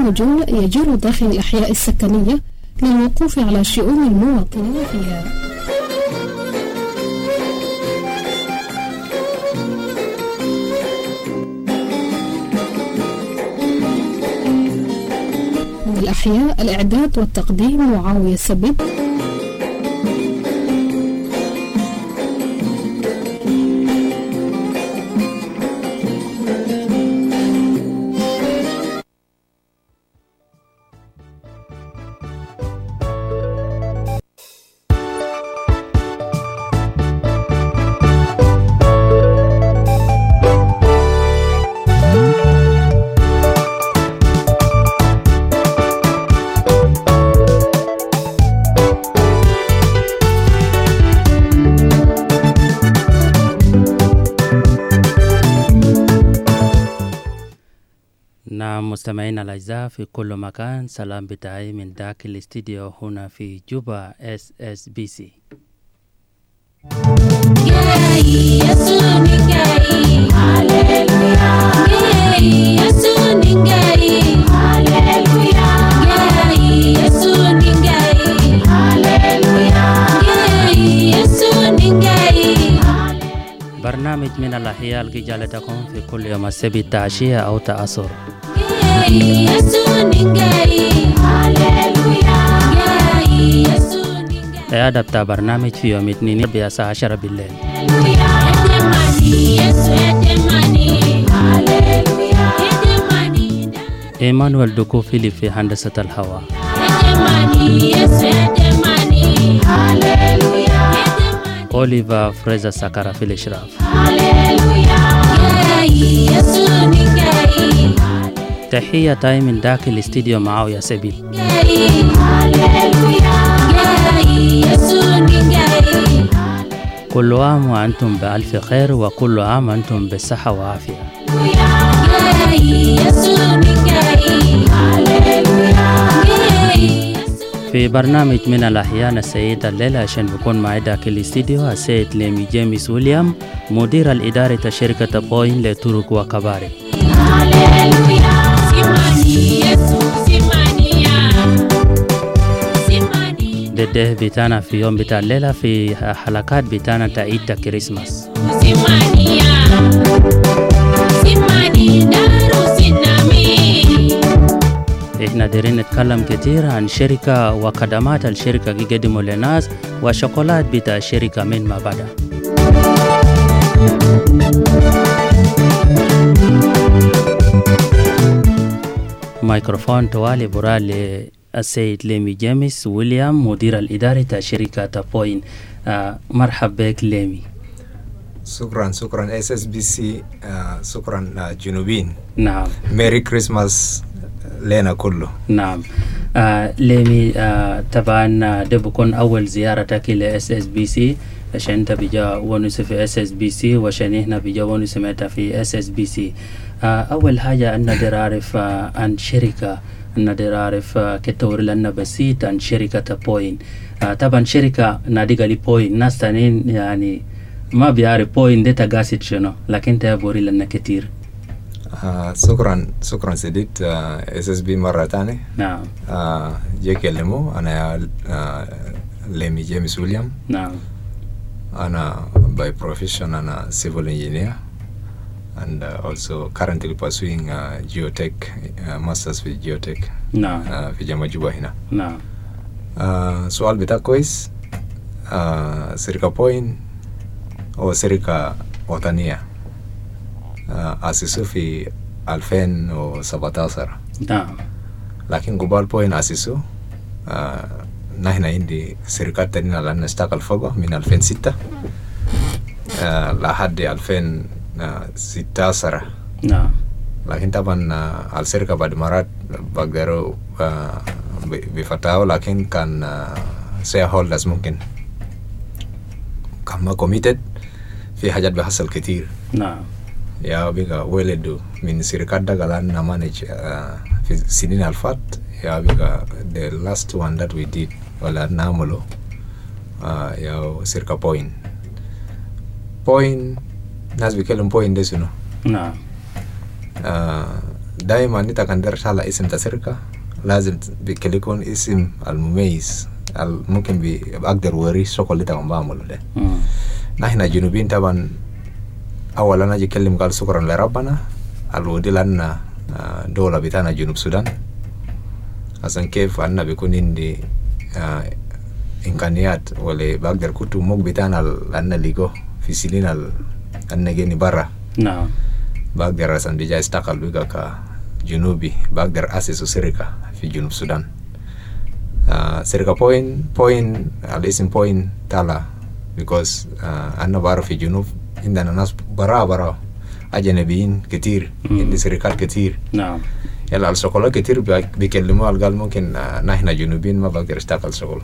برنامج يجول داخل الأحياء السكنية للوقوف على شؤون المواطنين فيها. من الأحياء الإعداد والتقديم معاوية سبيل. مستمعينا الأعزاء في كل مكان، سلام بتاعي من داخل الاستديو هنا في جوبا SSBC. برنامج من الأحياء اللي جالتكم في كل يوم السبت عشية أو تعصر. إعادة بتاع برنامج في يوم الاثنين الساعة 10 بالليل. إيمانويل دوكو فيليب في هندسة الهواء. أوليفا فريزا ساكارا في الإشراف. تحية تاي من داخل الاستديو معاوية سبيل. كل عام وأنتم بألف خير، وكل عام وأنتم بالصحة وعافية. في برنامج من الأحيان السيدة الليلة عشان بكون معي داخل الاستديو السيد ليمي جيمس ويليام، مدير الإدارة شركة بوين لطرق وكباري. ده بتاعنا في يوم بتاع الليلة في حلقات بتاعنا تعيد كريسماس. احنا دايرين نتكلم كتير عن شركة وخدمات الشركة يقدموا للناس وشوكولات بتاع الشركة من ما بدأ. ميكروفون توالي برا للسيد ليمي جيمس ويليام مدير الإدارة شركة بوين. مرحبا بك ليمي. شكرا SSBC. شكرا جنوبين. نعم. ميري كريسماس لنا كله. نعم. ليمي طبعا ده بكون أول زيارتك ل SSBC عشان انت بيجا ونس في SSBC وعشان احنا بيجا ونس متى في SSBC. أول حاجة أن ندير عارف عن شركة، ندير عارف كتور لنا بسيط عن شركة بوين. طبعا شركة نادية لبوين، ناس تانين يعني ما بيعرف بوين ده تقاسد شنو، لكن تابوري لنا كتير. شكرا سيديد. SSB مرة تانية. نعم. جاي كلمه أنا ليمي جيمس ويليام. نعم. أنا by profession أنا civil engineer and also currently pursuing geotech masters في geotech. نعم. في جامعة جوبا هنا. نعم. سؤال بتاع كويس. شركة بوين هو شركة وطنية أسسوا في 2017. نعم. لكن قبل بوين أسسوا نحن عندي شركات تانية لأن نشتغل فوق من 2006 لحد 2016. نعم. لكن طبعا الشركة بعد مرات بقدروا بفتاوا، لكن كان shareholders ممكن كان ما committed في حاجات بيحصل كتير. نعم. يا بيجا ولدوا من شركات ده قالنا نمانج في سنين الفات. يا بيجا the last one that we did ولا نعمله يا شركة بوين. ناس بيكلم بوين ده شنو؟ نعم. دائما انت كان درش على اسم تسرقة لازم بيكون اسم المميز ممكن بقدر وري الشغل اللي تقوم بعمله ده. نحن جنوبيين طبعا اولا نجي كلم قال شكرا لربنا الودي لنا دولة بتاعنا جنوب السودان عشان كيف أنا بيكون عندي إمكانيات ولا بقدر كنت موج بتاعنا لأن ليجو في سنين أنا جيني برا. نعم. بقدر عشان بيجي استقل بيجا كجنوبي بقدر أسس شركة في جنوب السودان. شركة بوين الاسم بوين تالا because أنا بعرف في جنوب عندنا ناس برا أجنبيين كتير عندي شركات كتير. نعم. يلا الشغل كتير بيكلموا قال ممكن نحن جنوبيين ما بقدر اشتغل شغل.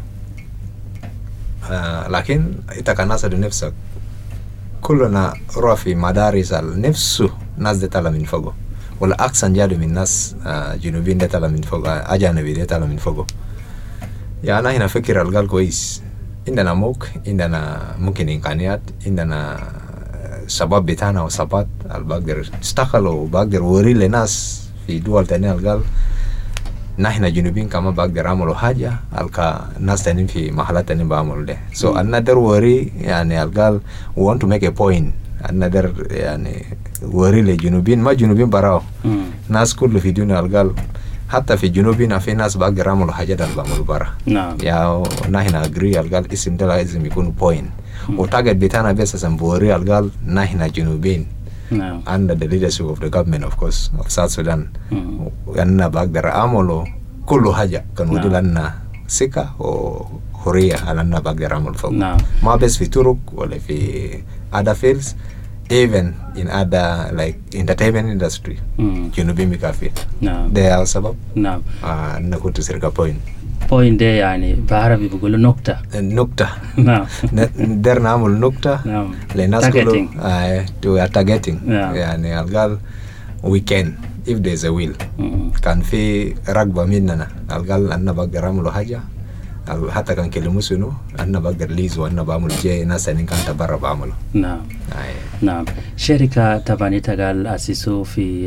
لكن انت كناس نفسك كلنا روح في مدارس نفسه ناس دي تلا من فوقه ولا أحسن جادو من ناس جنوبيين دي تلا من فوقه أجنبي دي تلا من فوقه. يعني هنا فكر القال كويس عندنا موك عندنا ممكن إمكانيات عندنا شباب بتاعنا وشباب بقدر اشتغلوا وبقدر وري لناس في دول تانية قال نحن جنوبين كمان بقدر اعملوا حاجة الكا ناس تانيين في محلات تانيين بعملوا ده. So another worry يعني قال we want to make a point another يعني وري لجنوبين ما جنوبين براو ناس كله في الدنيا قال حتى في جنوبنا في ناس بقدر اعملوا حاجات اللي بعملوا برا. نعم. يا نحن agree قال اسم ده لازم يكون point وتاجد بتاعنا بس سنبوري قال نحن جنوبين. نعم. Under the leadership of the government of course of South Sudan. أنا بقدر أعمله كل حاجة كانوا دي لنا ثقة وحرية على أنا بقدر أعمل فوق. نعم. ما بس في طرق ولا في other fields even in other like entertainment industry. جنوبي مكافي. نعم. ده السبب. نعم. أنا كنت سرقة point ده يعني بعربي بيقولوا نكتة. نعم. در نعمل نكتة. نعم. لناس كله to targeting. نعم. يعني القال we can if there's a will. كان في رغبة مننا القال أنا بقدر أعمل حاجة حتى كان كلمة سنو أنا بقدر ليز وأنا بعمل جاي ناس اللي كان تبرع بعمله. نعم. نعم. شركة طبعا تقال أسسوا في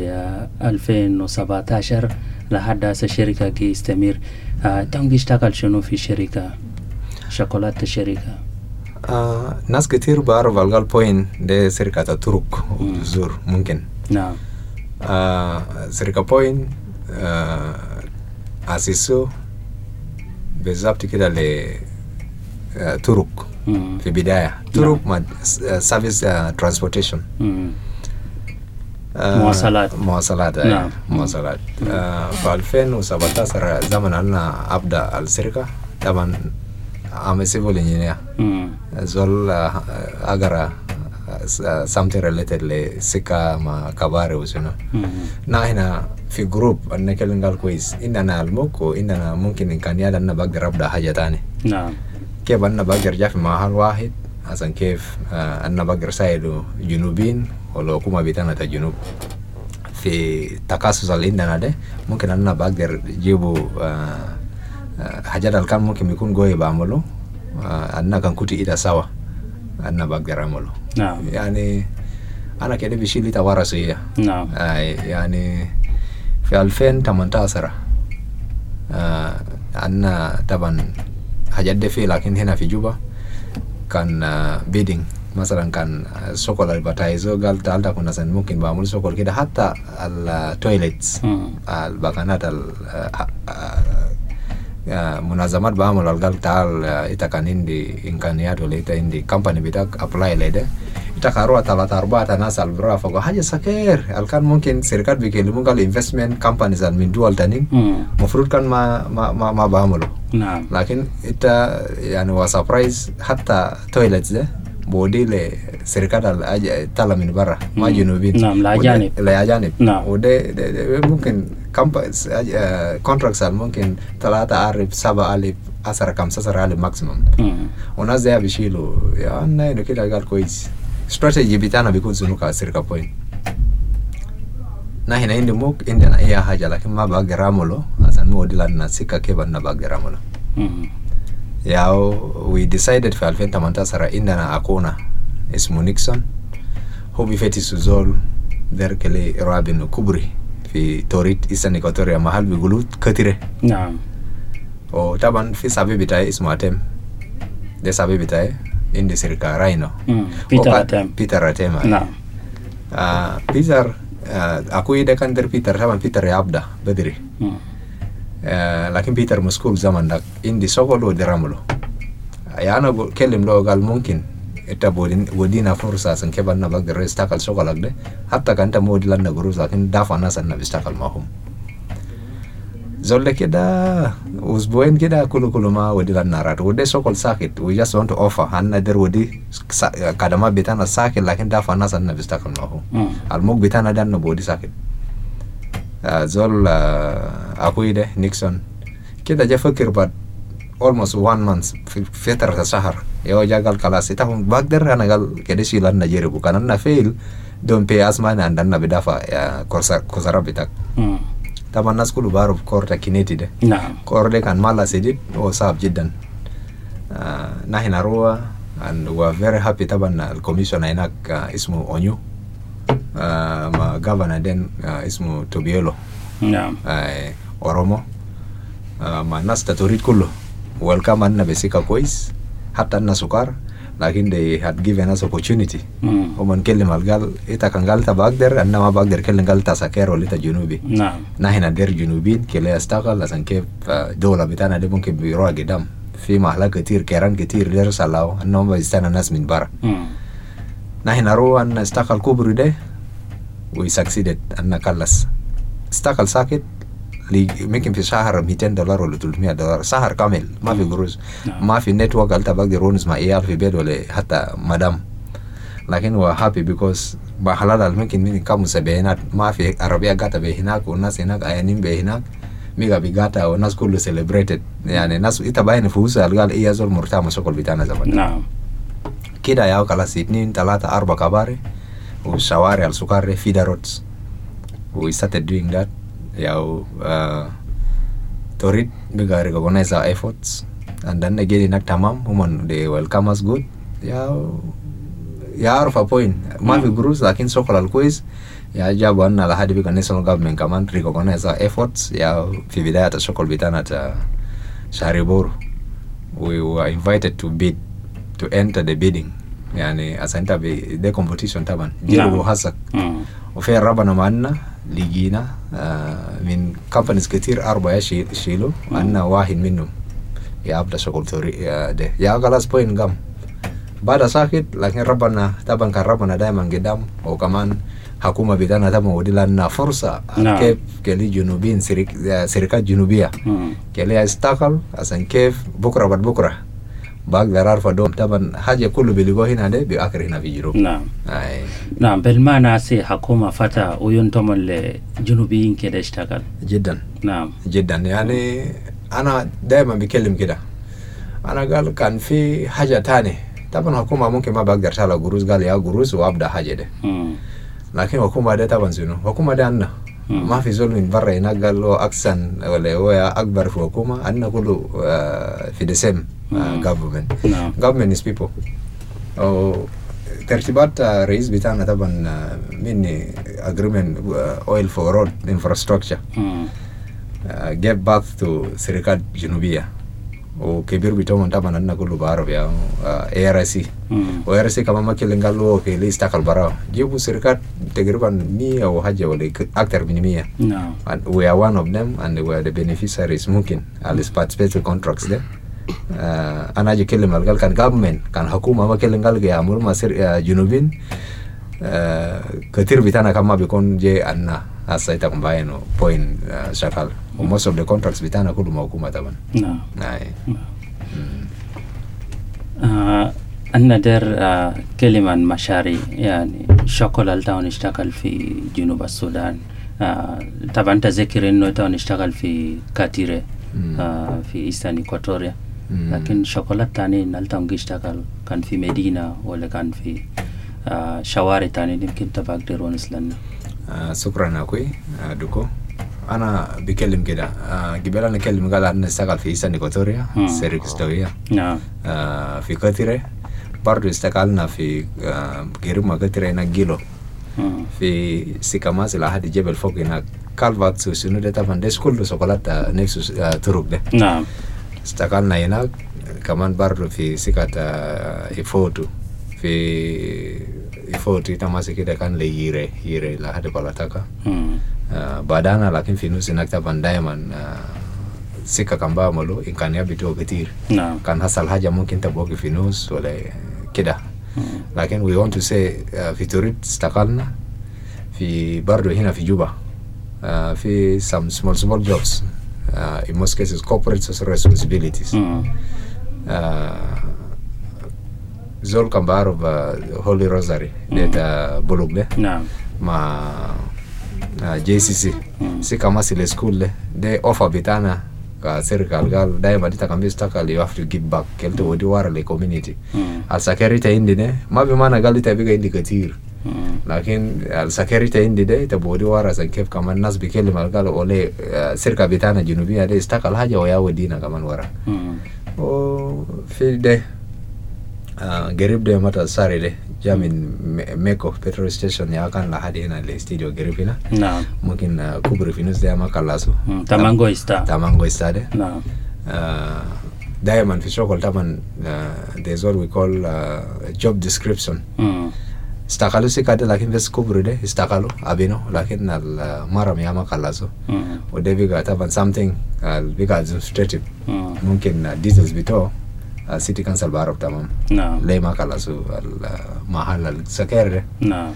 2017 لحد هسه الشركة كي يستمر. تم بيشتغل شنو في شركة شوكولاتة الشركة؟ ناس كتير بعرف القال بوين ده شركة طرق وزور ممكن. نعم. شركة بوين أسسوا بالضبط كده لطرق في بداية طرق مع سيرفيس ترانسبورتيشن مواصلات. نعم. مواصلات. في 2017 زمن أنا أبدأ الشركة طبعا I'm a civil engineer. زول أقرأ something related لسكة مع كباري وسنو. هنا في جروب أنا كلن قال كويس إننا الموك وإننا ممكن إمكانيات أنا بقدر أبدأ حاجة تاني. نعم. كيف أنا بقدر جا في محل واحد عشان كيف أنا بقدر ساعد جنوبين ولا حكومة بتاعنا الجنوب في تخصص اللي عندنا ده ممكن أنا بقدر جيبوا حاجات اللي كان ممكن يكون جوي بعمله أنا كان كنت إيدا سوا أنا بقدر أعمله. نعم. يعني أنا كده بشيل توارثية. نعم. يعني في 2018 أنا طبعا حاجات دي في لكن هنا في جوبا كان بيدينج مثلا كان سوكول الباتايزو قال تعالى كنا ممكن بعمل سوكول كده حتى التويليتس الباكانات منظمات بعمل قال تعال إذا كان عندي إمكانيات ولا إذا عندي كمباني بتاعك أبلاي لده إذا كانوا 3-4 ناس البرا فوق حاجة سكير الكان ممكن شركات بيكلمون قال إنفستمنت كمبانيز من دول تانيين مفروض كان ما بعمله. نعم. لكن إذا يعني وسبرايز حتى تويلتس ده بودي لشركات تلا من برا ما جنوبين. نعم. لا أجانب. نعم. وده ممكن كمبانيز كونتراكتس ممكن 3-7 10 15 ماكسيموم. وناس ده بيشيلوا يعني إنه كده قال كويس استراتيجي بتاعنا بيكون سنوكا شركة بوين. نحن عندي موك عندنا أي حاجة لكن ما بقدر أعمله عشان مودي لنا سكة كيف أنا بقدر أعمله. we decided في 2018 عندنا أكونا اسمه نيكسون هو بيفتش زول ذلك اللي رابين كبري في توريد إيسترن إكواتوريا محل بيقولوا كتيرة. نعم. وطبعا في صاحبي بتاعي اسمه أتم، ده صاحبي بتاعي عندي شركة راينو. بيتر أتم. نعم. بيتر أكوي ده كان در بيتر، طبعا بيتر يبدأ بدري. لكن بيتر مسكول زمان ده عندي شغل ودرامله. يعني أنا كلم له قال ممكن إنت ودينا فرصة عشان كيف أنا بقدر أشتغل شغلك ده، حتى كأنت مود لنا قروش لكن دافع الناس أنا بشتغل معهم. زول كده أسبوعين كده كله ما ودي لنا رات ودي شغل ساكت. We just want to offer أنا در ودي كدما بيتنا ساكت لكن دافع الناس أنا بشتغل معهم. الموج بيتنا ده نبودي ساكت. زول أخوي ده نيكسون كده جا فكر بعد almost 1 month في فترة شهر يو جا قال خلاص تفهم بقدر أنا قال كده شيء لنا جربوا كان أنا فيل دون بي أسمان عندنا بدافع كوسارا بتاعك. طبعا الناس كله بعرف كورتا كينيتي ده. نعم. كور ده كان مالا سيدي وصعب جدا. نحن نروح and we are very happy. طبعا الكوميشن هناك اسمه أونيو ما governor then اسمه توبيولو. نعم. أورومو ما الناس تريد كله welcome أننا بسيكا كويس حتى أننا سكر لكن they had given us opportunity. ومن كلم قال إذا كان قال تبقدر أنا ما بقدر كلم قال تسكر ولا تجنوبي. نعم. نحن ندير جنوبين كلا يستقل عشان كيف دولة بتاعنا دي ممكن بيروح قدام في محلات كتير كيران كتير يرسلوا أنهم بيستنى ناس من برا. نحن نروح أن استقل كبر ده we succeeded أن كلس استقل ساكت ممكن في شهر $200 ولا $300 شهر كامل ما في قروش. ما في نتورك قلت بقدر ونس مع عيال في بيت ولا حتى مدام. لكن هو happy because بحلال ممكن من كم سبعينات ما في عربية قاتا بهناك والناس هناك عيانين بهناك ميغا بيقاتا والناس كله celebrated. يعني الناس إتباين فوسة قال إيه زول مرتاح شغل بتاعنا زمان. نعم. كده ياو كلاس 2 3 4 كباري والشوارع السكر feeder roads. We started doing that. Yao Torit biga recognize our efforts and then again in tamam human they welcome us good. Yao ya arfa point ma fi gurus lakin sokol quiz ya jabu anna la hadi biga national government kaman recognize our efforts ya fi bidaya ta sokol bitana ta Shariboro. We were invited to bid to enter the bidding yani asanta be the competition taban jiru hasak وفي ربنا معنا لقينا من companies كتير 4 يشيلوا عنا واحد منهم يبدأ شغل ثوري ده يا خلاص بوين قام بعد ساكت. لكن ربنا طبعا كان ربنا دائما قدام وكمان حكومة بتاعنا طبعا ودي لنا فرصة كيف كلي جنوبيين شركات جنوبية كلي استقل عشان كيف بكرة بعد بكرة بقدر أعرف دوم. طبعا حاجة كله بيلقوه هنا ده بيأكل هنا في جنوب. نعم. نعم بالمعنى سي حكومة فتى وينتم الجنوبيين كده اشتغل جدا. نعم جدا. يعني أنا دائما بكلم كده أنا قال كان في حاجة تاني. طبعا حكومة ممكن ما بقدر شاله قروش قال يا قروش وأبدأ حاجة ده. لكن حكومة ده طبعا شنو حكومة ده أنا ما في زول من برا هناك قال له أحسن ولا هو أكبر في حكومة أنا كله في the same government. government is people. ترتيبات رئيس بتاعنا طبعا مني agreement oil for road infrastructure gave birth to شركات جنوبية وكبير بتاعهم طبعا أنا كله بعرف يا ARC وARC كمان ما كلن قال له كي ليه استقل براه جيبوا شركات تقريبا 100 أو حاجة ولا أكثر من 100. and we are one of them and we are the beneficiaries ممكن على participatory contracts ده. أنا أجي كلم قال كان government كان حكومة ما كلم قال يا أمور ما سر جنوبين كتير بتاعنا كم ما بيكون جي أنا هسه يتكلم باينه point شغال و most of the contracts بتاعنا كله حكومة طبعا. نعم. أنا در كلمة مشاريع يعني شغل التاون اشتغل في جنوب السودان. طبعا تذكر إنه التاون اشتغل في كاتيرة في إيسترن إكواتوريا. لكن شغلات تاني نالتاون اشتغل كان في مدينة ولا كان في شوارع تاني يمكن تبقدر ونسلنا. شكرا أخوي دوكو. أنا بكلم كده قبل أنا أكلم قال أنا اشتغل في إيسترن إكواتوريا شركة استوية في كاتيرة برضو استقلنا في قريب ما كاتيرة هنا جيلو في سيكاماس لحد جبل فوق هناك كالفات سوسنو ده طبعا ده كله شوكولات نفس طرق ده. نعم. استقلنا هناك كمان برضو في سكة إفوتو في إفوتو تماسك كده كان لييري لحد بلاتاكا. بعدنا لكن في نوس هناك طبعا دائما سكة كان بعمله إن كان يبدو كتير. نعم. كان حصل حاجة ممكن تبوك في نوس ولا كده. لكن we want to say في توريد استقلنا في برضو هنا في جوبا في some small jobs in most cases corporate social responsibilities. زول كان بعرف هولي روزاري ده بلوك ده. نعم. مع JCC سيكا ماسي لسكول ده اوفر بتاعنا كسيركال قال دايما دي كان بيستقل you have to give back كلته ودي ورا للكوميونيتي. السكيورتي عندي ده ما بمعنى قال لي تبقى عندي كتير لكن السكيورتي عندي ده تبودي ورا زي كيف كمان الناس بيكلم قالوا اولي سيركا بتاعنا جنوبيه ده استقل حاجه ويا ودينا كمان ورا. وفي ده قريب ده متى صار ده جا من ميكو بترول ستيشن يا كان لحد هنا الاستديو قريب هنا. نعم. ممكن كوبري في نص ده ما خلصوا تامانغو استا ده. نعم. دائما في شغل طبعا there's what we call job description. استقالوا سكادة لكن بس كوبري ده استقالوا أبينه لكن المرة يا ما خلصوا. وده بيجا طبعا something بيجا administrative ممكن details بتوع city council بعرف تمام. نعم. ليه ما خلصوا المحل السكر. نعم.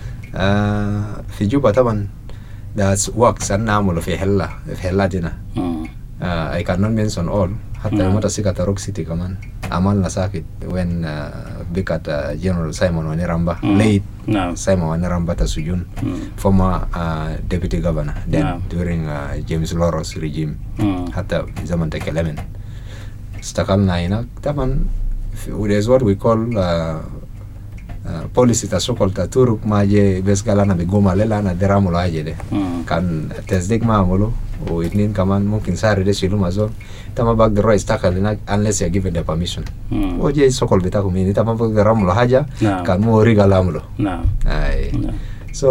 في جوبا طبعا that's works أنا نعمله في حلة دينا. I cannot mention all حتى لما تسيكا تروك سيتي كمان عملنا ساكت وين بيكات جنرال سايمون ونيرامبا ليت. سايمون ونيرامبا تسجون former deputy governor then during James Loros regime حتى زمن تكلمن استقلنا هناك طبعا there's what we call policy تسوكل تطرق ما جي بس قال أنا بقوم عليه أنا درامو لاجي ده كان تصديق ما عمله واثنين كمان ممكن سعر ده شيلو مازون تما بقدر رئيس تاكل هناك unless you give the permission. وجي سوكل بتاعكم يعني تما بقدر عمله حاجة كان مو رجال عمله. نعم. so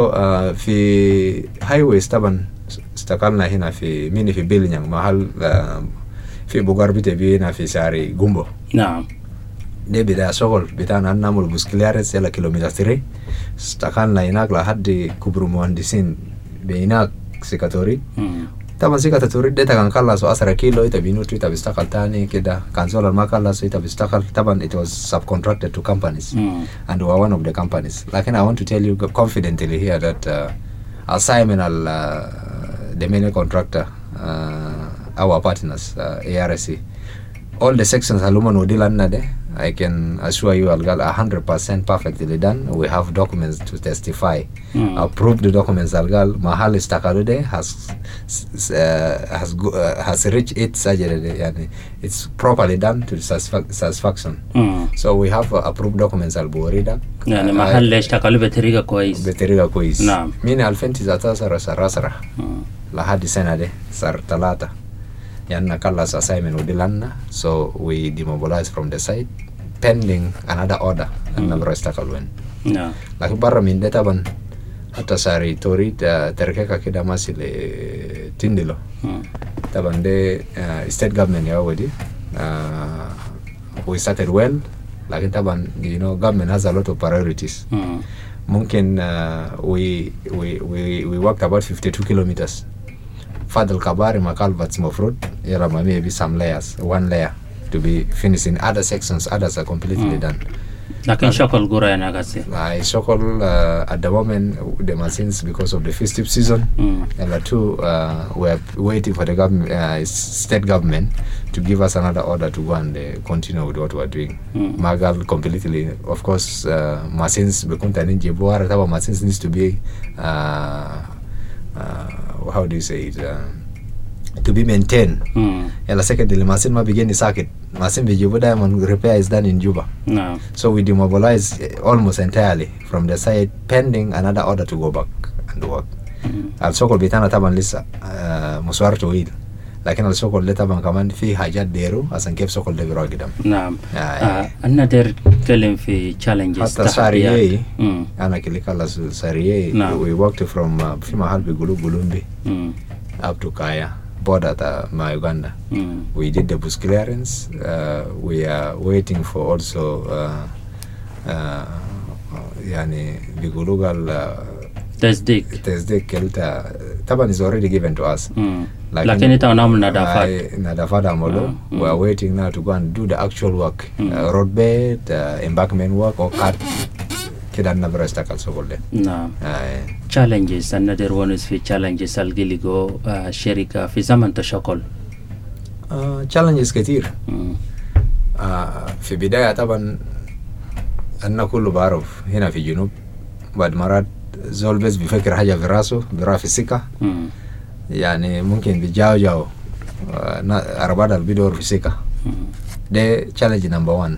في highways طبعا استقلنا هنا في ميني في بيلينيان محل في بوغار بتبينا في ساري جومبو. نعم. ده بداية شغل بتاعنا نعمل بسكليارس إلى كيلومتر 3 استقلنا هناك لحد كبر مهندسين بهناك سيكاتوري. طبعا سيكاتوري ده كان خلص 10 كيلو يتبينو تريتا بيستقل تاني كده كان زول ما خلص يتبيستقل طبعا it was subcontracted to companies and we are one of the companies. لكن I want to tell you confidently here that assignment the main contractor our partners ARC all the sections aluman udilana de I can assure you I'll get 100% perfectly done. We have documents to testify. Approved the documents Algal Mahal Istakalude has reached its surgery. It's properly done to satisfaction. So we have approved documents Alborida. يعني محل اشتغلوا بطريقة كويس. نعم. من 2019 سر لحد سنة ده صار 3. يعني خلص assignment ودلنا so we demobilize from the site pending another order أنا برستقلون. نعم. لكن برا من ده طبعا حتى ساري توريد تركيكا كده ماسي لتندلو طبعا ده state government يا ودي we started well لكن طبعا you know government has a lot of priorities. ممكن we walked about 52 kilometers. فضل كباري ما كالفاتس مفروض يلا ما maybe some layers one layer to be finished in other sections others are completely done. لكن شغل قرا يعني قاسي. شغل at the moment the machines because of the festive season. And two we are waiting for the government state government to give us another order to go and continue with what we are doing. Magal completely of course machines bekunta ninje boara taba machines needs to be how do you say it to be maintained. Yala secondly machine ma begin circuit machine bijibu diamond repair is done in Juba. No. So we demobilize almost entirely from the site pending another order to go back and work. Al sokol bitana taban lisa muswar to wheel لكن السوكل ده طبعا كمان في حاجات ديرو عشان كيف سوكل ده بيروح قدام. نعم. أنا دير كلم في challenges حتى ساريي أنا كلي كلا ساريي we worked from في محل بيقولوا بولومبي up to Kaya border my Uganda. We did the bush clearance. We are waiting for also يعني بيقولوا قال تصديق كلتا طبعا is already given to us. لكن إنت نعمل ندافع عمله. We are waiting now to go and do the actual work, road bed, embankment work or cut. كده نبرة استقل سوكله. نعم. challenges another one is في challenges الجيليجو شركة في زمن تشكل. challenges كتير. في بداية طبعا أنا كله بعرف هنا في الجنوب بعد مرات زول بس بيفكر حاجة في راسه بيروح في السكة. يعني ممكن بيجاو أربعة البيدور في السكة. ده challenge number one.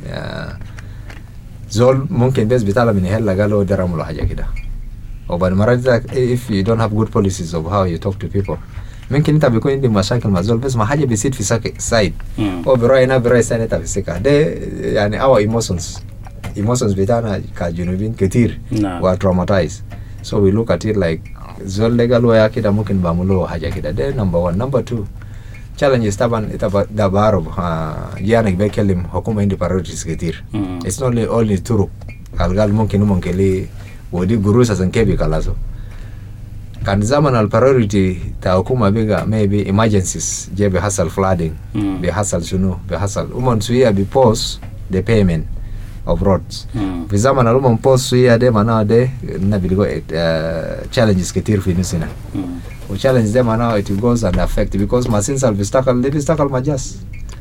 زول ممكن بس بيطلع من هلا قالوا دراموا حاجة كده. وبعد مرات if you don't have good policies of how you talk to people ممكن انت بيكون عندك مشاكل مع زول بس ما حاجة بيصير في سايد او بيروح هنا بيروح ثاني في السكة. ده يعني our emotions بتاعنا كجنوبين كتير و traumatized. So we look at it like زول ده قالوا يا كده ممكن بعملوا حاجة كده. ده number one. Number two challenges طبعا ده بعرف جانك بيكلم حكومة عندي priorities كتير. It's not only طرق قال ممكن لي ودي قروش عشان كيف يكلاسو. كان زمن البريوريتي تا حكومة بيجا maybe emergencies جاي بيحصل flooding بيحصل شنو بيحصل ومن سوية بيبوز the payment of roads. في زمن الأمم بوز سوية ده معناه ده نبيلقوا challenges كتير في نسنا. و challenge ده معناه it goes and affect because machines بيستقل مجاز.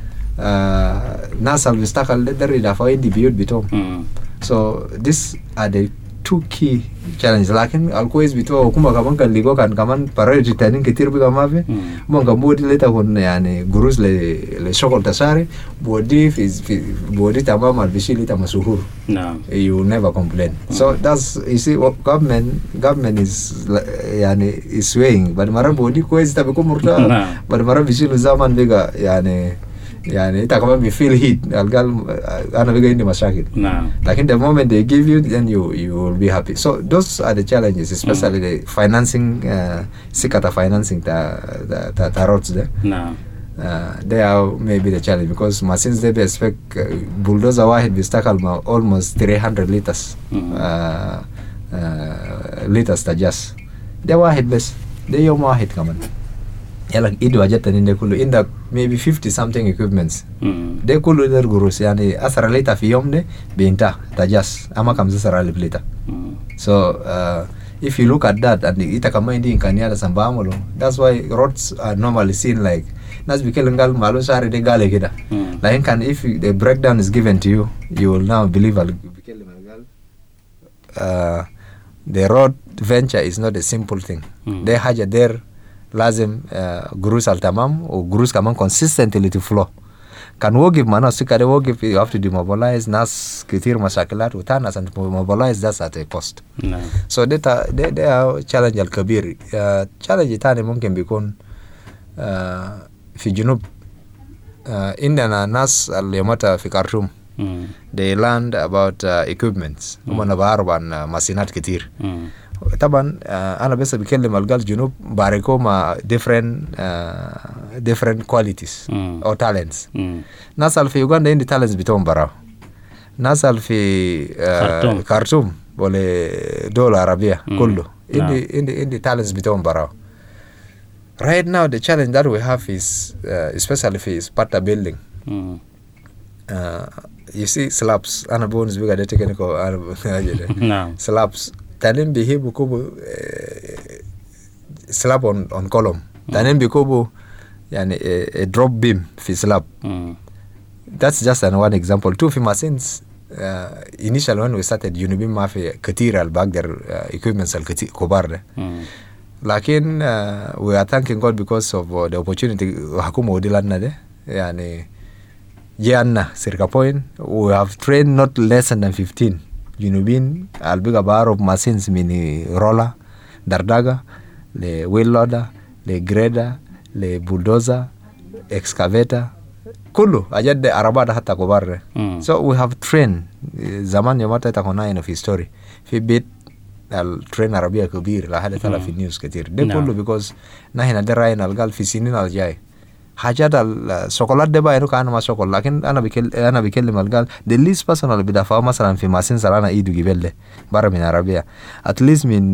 ناس بيستقل ده يدافعين دي بيوت بتوم. So these are the two key challenges. لكن الكويس بتوع حكومة كمان كان لقوا كمان priority تانين كتير بقى ما في. ممكن بودي لتا هون يعني جروز لشغل تساري بودي في بودي تمام البشي لتا مسؤول. You never complain. So that's you see government is يعني is swaying. بعد مرة بودي كويس تبقى مرتاح. بعد مرة بشي لزمان بقى يعني انت كمان بيفيل هيت قال انا بقى عندي مشاكل. لكن the moment they give you then you will be happy. So those are the challenges, especially the financing sikata financing ta roads there. They are maybe the challenge because machines they expect bulldozer واحد بيستقل almost 300 liters liters تجاس. ده واحد بس ده يوم واحد كمان. يلا إيدو أجت إن كله إن maybe 50 something equipments. ده كله ده الجروس يعني أثر ليتا في يوم ده بينتا تجاس أما كم زسر على بليتا. So if you look at that and إيتا كمان إندي إنكانيا ده سامبامولو. That's why roads are normally seen like ناس بيكلم قال مالو شهر ده قال كده. لكن كان if the breakdown is given to you, you will now believe بيكلم قال the road venture is not a simple thing. ده حاجة there. لازم جروس التمام وجروس كمان consistently to flow. كان وقف معنا سكة وقف you have to demobilize ناس كتير مشاكلات وتانا عشان demobilize that's at a cost. So ده challenge الكبير. challenge تاني ممكن بيكون في جنوب عندنا ناس اللي متى في كارتوم they learned about equipments ومن بعرف عن ماشينات كتير. طبعا انا بس بكلم القال جنوب باركو مع different qualities or talents. ناس في يوغندا عندي talents بتوعهم براو. ناس في خرطوم ولا دولة عربية كله عندي talents بتوعهم براو. Right now the challenge that we have is especially في Sparta building. You see slabs أنا بونس بيجا ده تكنيكو أنا slabs تانين بيهيبوا كوبو slab on column. تانين بيكوبوا يعني a drop beam في slab. That's just one example. Two في machines initially when we started يونبين ما في كتير الباقدر equipments الكتير كبار ده. لكن we are thanking God because of the opportunity حكومة ودي لنا ده يعني جانا سيركا بوين we have trained not less than 15 جنوبين البيغا بارو ماشينز من رولا درداغا لويل لودا لجريدا لبولدوزر excavator كله أجد عربات حتى كبار. So we have trained زمان يوم تكوننا إنه في story في بيت الترين عربية كبير لحد طلع في النيوز كتير ده كله because نحن درينا القال في سنين الجاي حاجات الشوكولات ده بقى إنه كان ما شوكول لكن أنا بكلم القال the least person اللي بدفعه مثلا في ماسين سرانا إيدو جبل ده برا من عربية at least من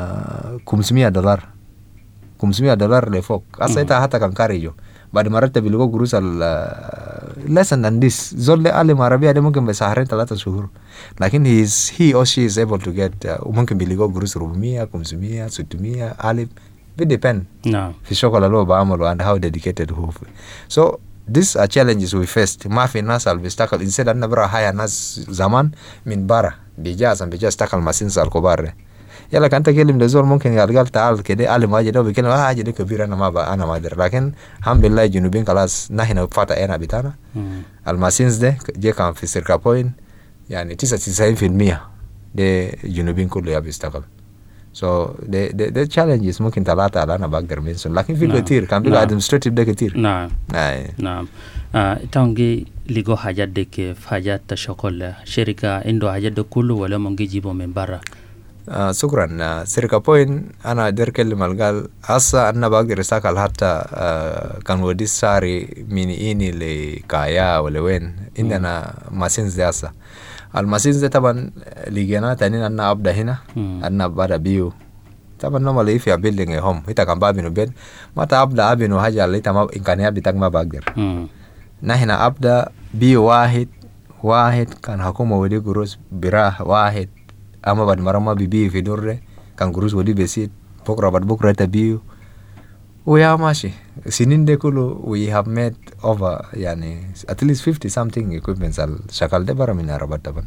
$500 لفوق أصلا حتى كان كاريجو بعد ما رتب بيلقوا قروش less than this زول اللي عربية ده ممكن بسهرين 3 شهور لكن he or she is able to get وممكن بيلقوا قروش 400 500 600 ألف depend في الشغل اللي هو بعمله and how dedicated هو. So these are challenges we faced. ما في ناس اللي بيستقل instead أن نبرا هاي ناس زمان من برا بيجا استقل ماسين الكبار يلا كان تكلم لزول ممكن قال تعال كده قال ما جده بيكلم حاجه دي كبيره انا ما ادري لكن الحمد لله جنوبين خلاص نحن فاتا انا بتاعنا الماسينز ده جه كان في سيركا بوين يعني 99% ده جنوبين كله بيستقل. So the challenges ممكن 3 على انا بقدر منهم لكن في كتير كان بيبقى administrative ده كتير. نعم تونجي ليغو حاجات دي كيف حاجات تشغل شركه عنده حاجات ده كله ولا مونجي جيبه من برا. شكرا. سيركا بوين أنا أقدر كلمة قال هسا أنا بقدر أساكل حتى كان ودي ساري من إني لكايا ولا وين عندنا ماسينز دي هسا الماسينز دي طبعا لقينا تانين أنا أبدأ هنا أنا بدا بيو طبعا نوما لي في بيلدينج هوم هيتا كان بابينو بيت ما تأبدأ أبينو حاجة اللي تما إمكانيات بتاعك ما بقدر نحن أبدأ بيو واحد كان حكومة ودي قروس براه واحد أما بعد مرة بيبي في دور كان قروش ودي بسيط بكرة تبيو ويا ماشي سنين ده كله we have made over يعني at least 50 something equipments الشكل ده برا من عربات طبعا.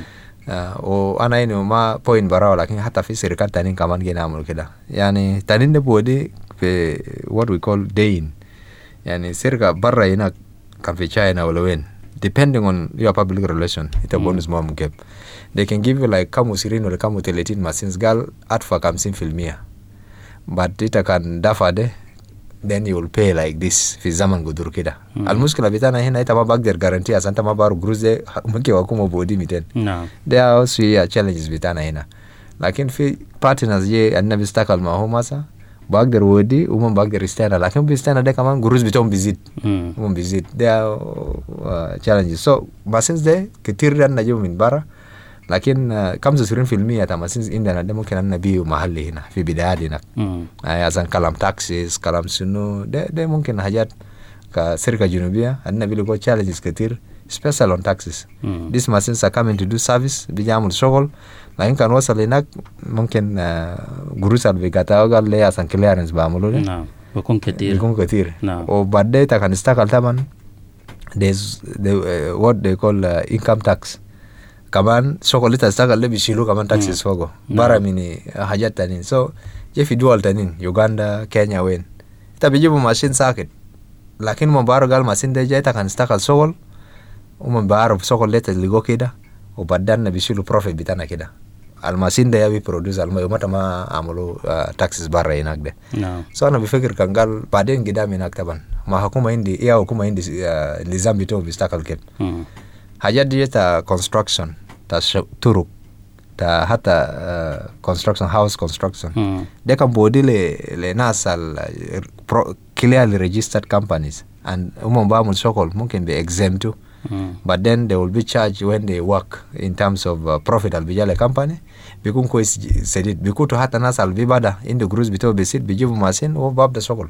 وأنا إنه ما بوين برا ولكن حتى في شركات تانين كمان جينا عملوا كده يعني تانين ده بودي في what we call دين يعني شركة برا هنا كان في China ولا وين depending on your public relation ita bonus mo mungkep they can give you like kamu 20 or kamu 30 machines gal atfa 50% but ita kan dafa de then you will pay like this fi zaman gudur kida almushkila bitana hina ita ma bagder guarantee asanta ma baru gruze mke wakumo bodi miten there are also challenges bitana hina lakin fi partners ye annabi stakal ma huma sa bagder wodi umum bagder istana lakin bistana de kaman guruz bitom visit there are challenges so machines de كتير نجوا من برا لكن 95% ta machines indana de mungkin annabi mahalli hina fi bidayat hina azan kalam taxis kalam sunu de mungkin hajat ka sirka junubia annabi lo challenges كتير special on taxes these machines are coming to do service bijamul shogol lakin kan wasal henak mungkin gurusal bigata ogal le asan clearance baamulu بكون كتير وبعد ده كان استقل طبعا there's what they call income tax كمان شغل تستقل اللي بيشيلوا كمان taxes فوقه برا من حاجات تانين so في دول تانين يوغندا كينيا وين تبيجيبوا ماشين ساكت لكن ما بارو قال ماشين ده جاي كان استقل شغل ومن بعرف شغل ليت اللي جو كده وبعدين بيشيلوا profit بتاعنا كده الماشين ده يبي برودوس المهم ما عملوا taxes برا هناك ده so أنا بفكر كان قال بعدين قدام هناك طبعا ما حكومة عندي يا حكومة عندي نظام بتوع بيستقل كده حاجات دي تا construction تا طرق تا حتى construction house construction ده كان بودي لناس clearly registered companies and بعمل شغل ممكن be exempt too but then they will be charged when they work in terms of profit albijale company bikun كويس سديد بيكوتو حتى ناس albibada in the groups بتوع بيسيد بيجيبوا ماشين وبابدا شغل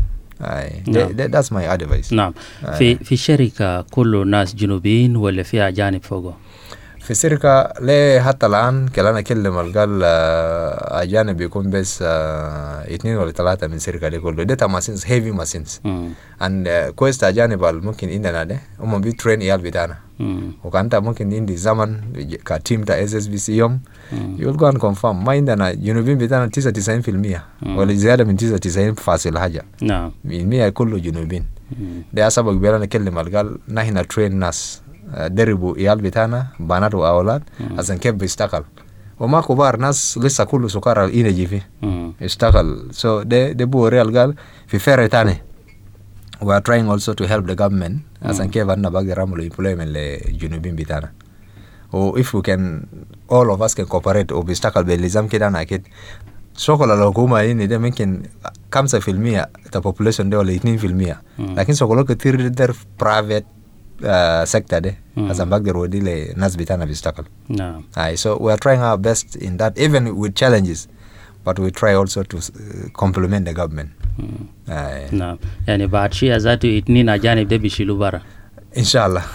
that's my advice. نعم في شركة كل ناس جنوبيين ولا فيها أجانب فوقه؟ في الشركة ليه حتى الآن كلنا كلمة قال أجانب يكون بس 2 ولا 3 من الشركة دي كله ده ماشينز heavy machines and كويس أجانب ممكن عندنا ده هم بيترين إيال بتاعنا وكانت ممكن عندي زمن كتيم تا SSBC يوم you'll go and confirm ما عندنا جنوبين بتاعنا 99% ولا زيادة من 99 فاصل حاجة من 100 كله جنوبين ده سبب بيلا نكلم قال نحن ترين ناس دربوا إيال بتاعنا بنات وأولاد عشان كيف بيستقل وما كبار ناس لسه كله سكر ينجي فيه يشتغل. So ده بوري القال في فرق تاني. We are trying also to help the government عشان كيف أنا بقدر أعمل employment للجنوبين بتاعنا. و if we can all of us can cooperate وبيشتغل بالنظام كده أنا أكيد شغل الحكومة هنا ده ممكن 5% تا population ده ولا 2%. لكن شغل كتير ده private sector ده عشان بقدر ودي للناس بتاعنا بيشتغل. نعم. So we are trying our best in that even with challenges, but we try also to complement the government. نعم. يعني بعد شيء ذاته 2 أجانب ده بيشيلوا برا. إن شاء الله.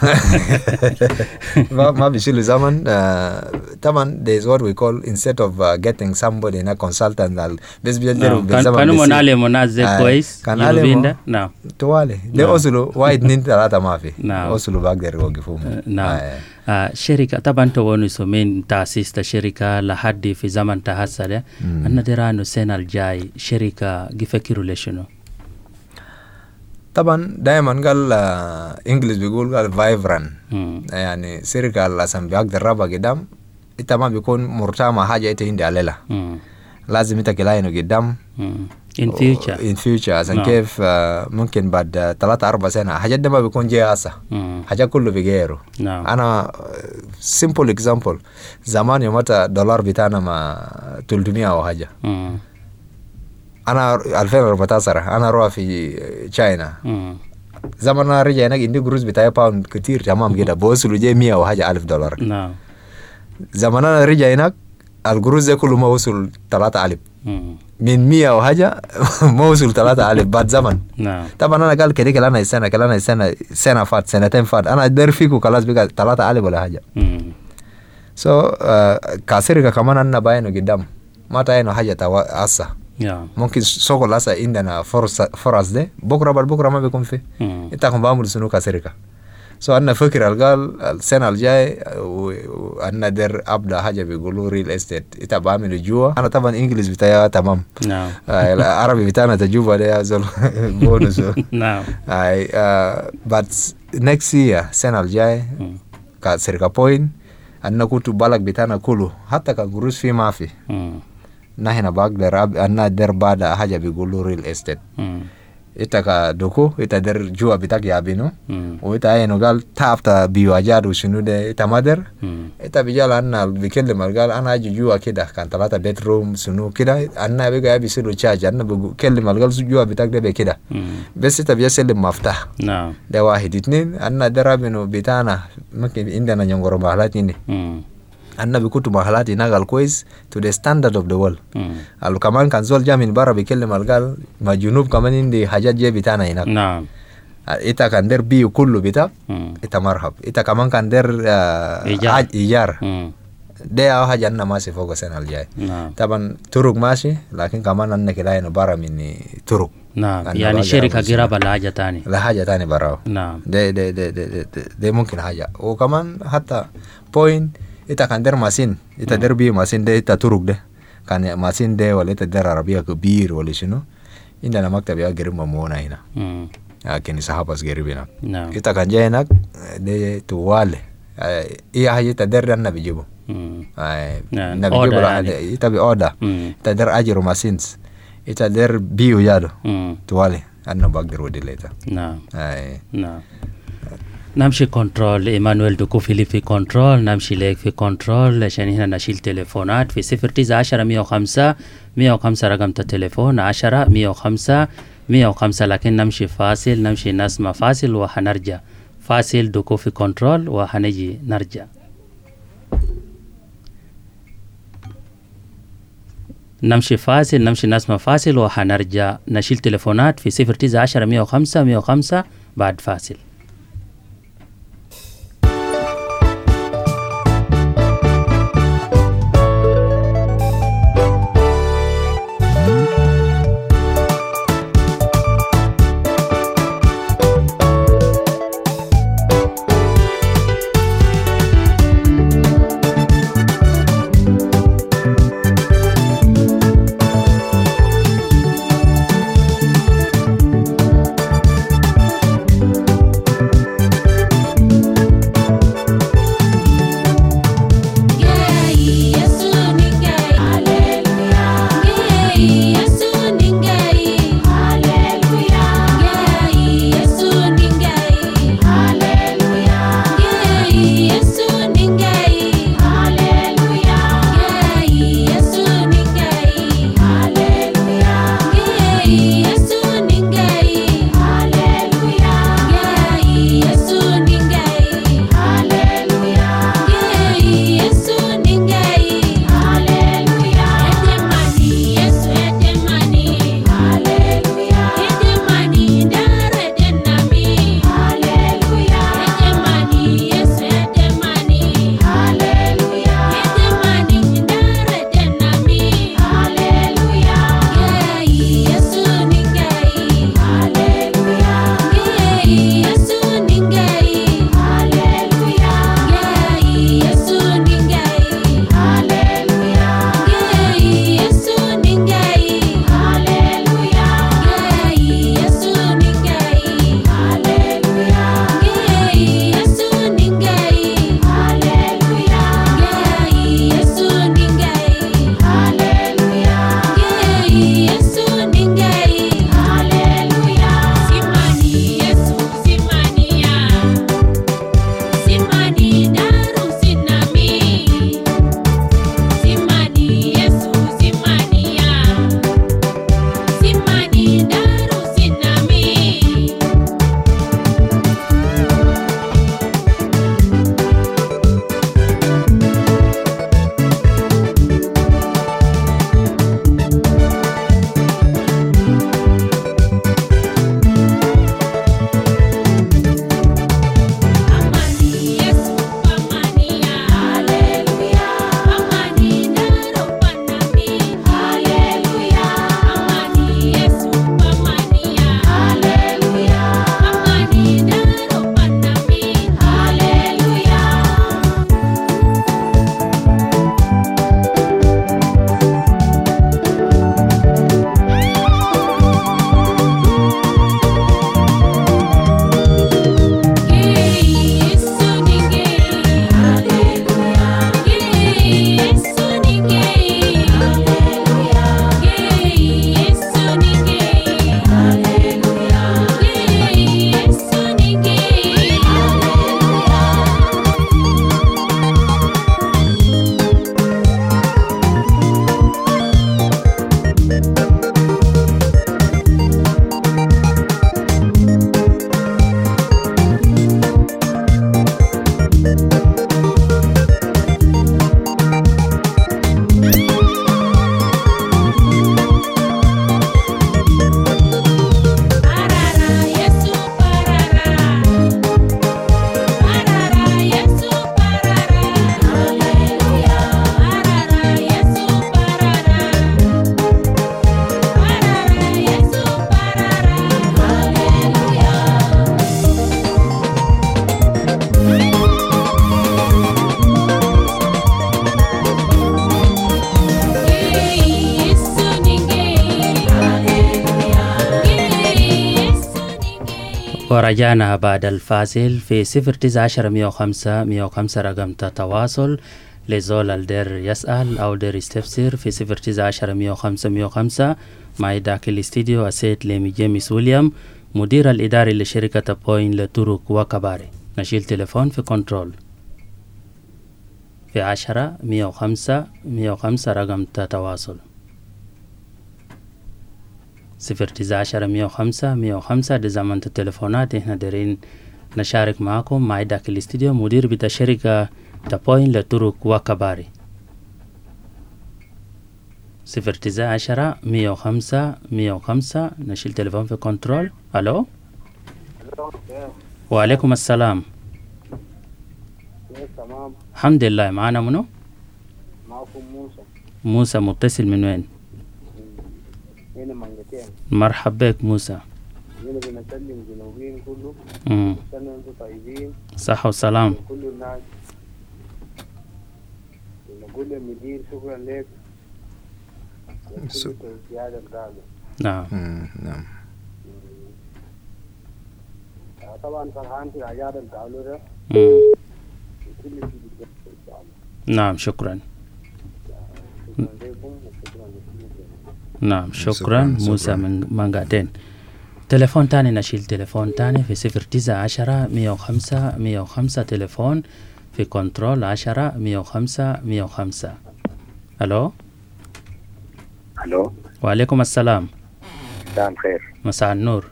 ما بيشيلوا زمن. طبعا there is what we call instead of getting somebody in a consultant بس بيجروا بالزمن. كانوا منعلم منازل كويس. كان علم. نعم. توالي. ده أصله واحد 2 3 ما في. نعم. أصله بقدر يوقفهم. نعم. شركة طبعا توانو سومين تأسيس الشركة لحد في زمن تحصل. أنا درانو السنة الجاي شركة يفكروا لشنو؟ طبعا دائما قال انجلش بيقول قال فايبران يعني شركه لازم بيقدر ربع قدام انت ما بيكون مرتاح مع حاجه انت عندي عليها لازم انت كلاينه قدام in future عشان كيف ممكن بعد 3-4 سنة حاجات ده ما بيكون جاي هسه حاجات كله بيغيروا. أنا simple example زمان يوم $1 بتاعنا ما 300 أو حاجة. أنا 2014 أنا روح في تشاينا زمان أنا رجع هناك عندي قروش بتاعي باوند كتير تمام كده بوصلوا جاي 100 أو حاجة $1000. زمان أنا رجع هناك القروش ده كله ما وصل 3000 من 100 أو حاجة ما وصل 3000 بعد زمن. طبعا أنا قال كده كلنا السنة فات 2 سنين فات أنا أقدر فيكو خلاص بقى 3000 ولا حاجة. كاسرقة كمان أنا باينه قدام ما تاينه حاجة أصلا. ممكن شغل هسه عندنا فرص ده بكرة ما بيكون فيه. أنت كم بعمل سنو كاسرقة. أنا فكر قال السنة الجاي وأنا در أبدأ حاجة بيقولوا ريل استيت إنت بعمل جوا. أنا طبعا إنجليز بتاعي تمام. العربي بتاعنا تجوبة ده زول بونس. but next year السنة الجاي كسرقة بوين أنا كنت بالك بتاعنا كله حتى كقروش فيه ما في. نحن بقدر أنا در بعد حاجة بيقولوا ريل استيت. إتاكا دوكو إتا در جوا بتاعك يابينو وإتا أينو قال تابتا بيواجاد وشنو ده إتا مادر إتا بيجال أنا بيكلم قال أنا أجي جوا كده كان 3 bedroom شنو كده أنا بيجا بيصيروا تشارج أنا بيكلم قال جوا بتاعك ده بكده بس إتا بيسلم مفتاح ده 1 2 أنا درابينو بتاعنا ممكن عندنا نجورو محلات هنا أنا بيكتو محلات هناك كويس to the standard of the world. ألو كمان كان زول جا من برا بيكلم قال ما جنوب كمان عندي حاجات جاي بتاعنا هناك. نعم. إتا كان در بيو كله بتاع إتا مرحب. إتا كمان كان در إيجار. ده أو حاجة أنا ماشي فوق السنة الجاي. طبعا طرق ماشي لكن كمان أنا كده إنه برا مني طرق. نعم. يعني شركة قرابة لحاجة تاني. لحاجة تاني برا. نعم. ده ممكن حاجة وكمان حتى point إتا كان در ماسين إتا در بيه ماسين ده إتا طرق ده كان ماسين ده ولا إتا در عربية كبير ولا شنو عندنا مكتب يا قريب ممونا هنا لكن صحابس قريب هنا إتا كان جاي هناك ده توالي إيه حاجة إتا در أنا بيجيبه نبيجيبه إتا بأودا إتا در أجر ماسينز إتا در بيو جادو توالي أنا بقدر ودي ليتا. نعم. نمشي كنترول إيمانويل دوكو فيليب في كنترول نمشي ليك في كنترول عشان هنا نشيل تليفونات في 0-9-10-105 رقم التليفون 10-105 لكن نمشي فاصل نمشي نسمع فاصل وحنرجع فاصل دوكو في كنترول وحنجي نرجع نمشي فاصل نمشي نسمع فاصل وحنرجع نشيل تليفونات في 0-9-10-105 بعد فاصل. ورجعنا بعد الفاصل في 019 105 105 رقم تواصل لزول الدير يسأل أو دير يستفسر في 019 105 105. معي داخل الاستديو أسيت ليمي جيمس ويليام مدير الإداري لشركة بوين لطرق وكباري. نشيل تليفون في كنترول في 10 105 105 رقم تواصل 019 105 105. دي زمن التليفونات احنا دارين نشارك معكم. معي داخل الاستديو مدير بتاع شركة بوين لطرق وكباري 019 105 105. نشيل تليفون في كنترول. الو وعليكم السلام. تمام الحمد لله. معنا منو؟ معكم موسى متصل من وين؟ هنا منجتين. مرحبا بك موسى. هنا بنسلم جنوبين كله. سنة انتم طيبين. صحة وسلام. كل الناس. نقول للمدير شكرا لك. كل الزيادة الغالية. نعم. نعم. طبعا فرحان في العجالة اللي قالوا ده. كل شيء بيجي ان شاء الله. نعم شكرا. شكرا لكم وشكرا لكم. نعم شكرا موسى من منقاتين. تليفون تاني. نشيل تليفون تاني في 019 105 105. تليفون في كنترول 10 105 105. الو الو وعليكم السلام. مساء الخير. مساء النور.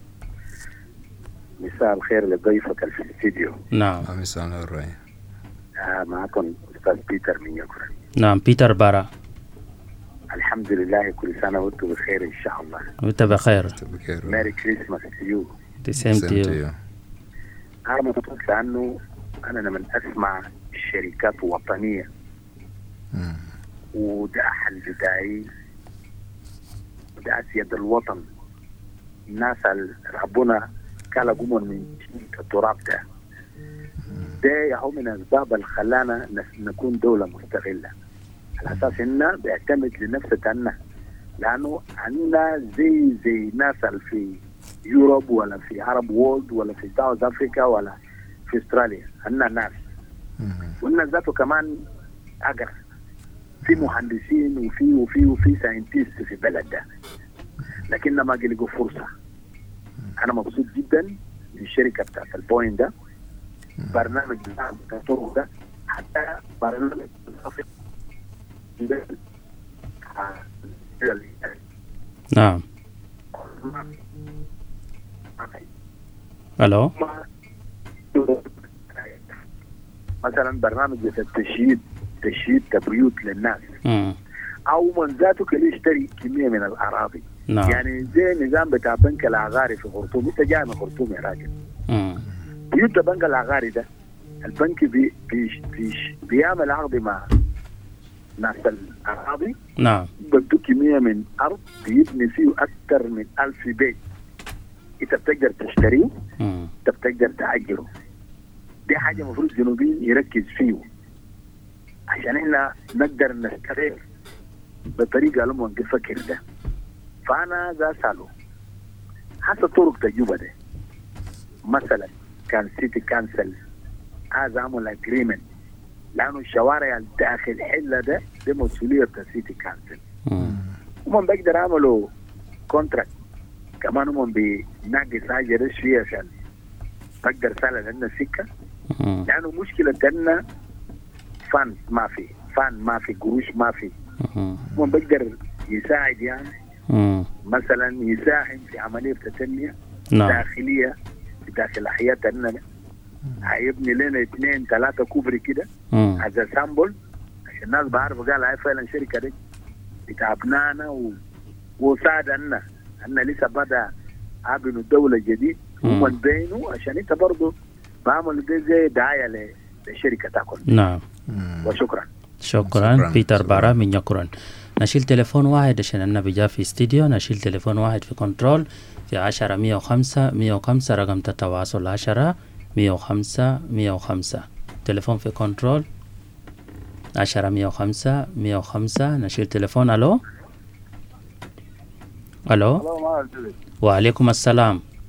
مساء الخير لضيفك في الاستديو. نعم. مساء النور. معكم استاذ بيتر من يكرن. نعم بيتر بارا. الحمد لله كل سنة وانتم بخير إن شاء الله. وانت بخير. ميري كريسماس to you. The same to you. أنا مبسوط لأنه أنا لما أسمع الشركات وطنية وده حل بداية وده يد الوطن الناس اللي ربنا كلا قمر من التراب ده يهو من أسباب اللي خلانا نكون دولة مستغلة على أساس إننا بيعتمد لنفسنا لأنه عندنا زي ناس في يوروب ولا في عرب وولد ولا في ساوث أفريقيا ولا في أستراليا عندنا ناس والناس ذاته كمان أقرأ في مهندسين وفي ساينتيست في بلد ده لكن ما لقوا فرصة. أنا مبسوط جدا من الشركة بتاعت البوين ده برنامج بتاع الطرق ده حتى برنامج نعم. الو مثلا برنامج التشييد تبيوت للناس او من ذاته كان يشتري كميه من الاراضي. نعم. يعني زي نظام بتاع بنك العقاري في خرطوم. انت جاي من خرطوم يا راجل. بيوت بنك العقاري ده البنك بيعمل عقد مع ناس الأراضي. نعم. بدو كمية من أرض بيبني فيه أكثر من 1000 بيت. أنت بتقدر تشتريه. أنت بتقدر تأجره. دي حاجة مفروض الجنوبيين يركز فيه عشان إحنا نقدر نستغل بطريقة لما نفكر ده. فأنا ذا سالو حتى طرق تجربة ده مثلا كان سيتي كانسل هذا عمل اجريمنت لأنه الشوارع الداخل حلة ده مسؤولية السيتي كانسل. هم بيقدر يعملوا كونتراكت كمان هم بيناقص حاجة ده شوية عشان بقدر سالة لنا سكة لأنه مشكلة لنا فان ما في قروش ما في. هم بيقدر يساعد يعني مثلا يساهم في عملية التنمية داخلية في داخل حياتنا. هيبني لنا 2-3 كوبري كده هذا سامبل عشان الناس بعرفوا قال هاي فعلا شركة دي بتعبنانا وساعدنا أننا لسه بدأ عابنوا الدولة جديد هم بينوا عشان انت برضو بعملوا دي زي دعاية للشركة تاكل. نعم. وشكرا. شكرا بيتر بارا من يكرن. نشيل تليفون واحد عشان النبي جاء في استديو. نشيل تليفون واحد في كنترول في 10 105 105 رقم التواصل 10 105 105. تليفون في كنترول 10 105 105. نشيل تليفون. الو الو وعليكم السلام.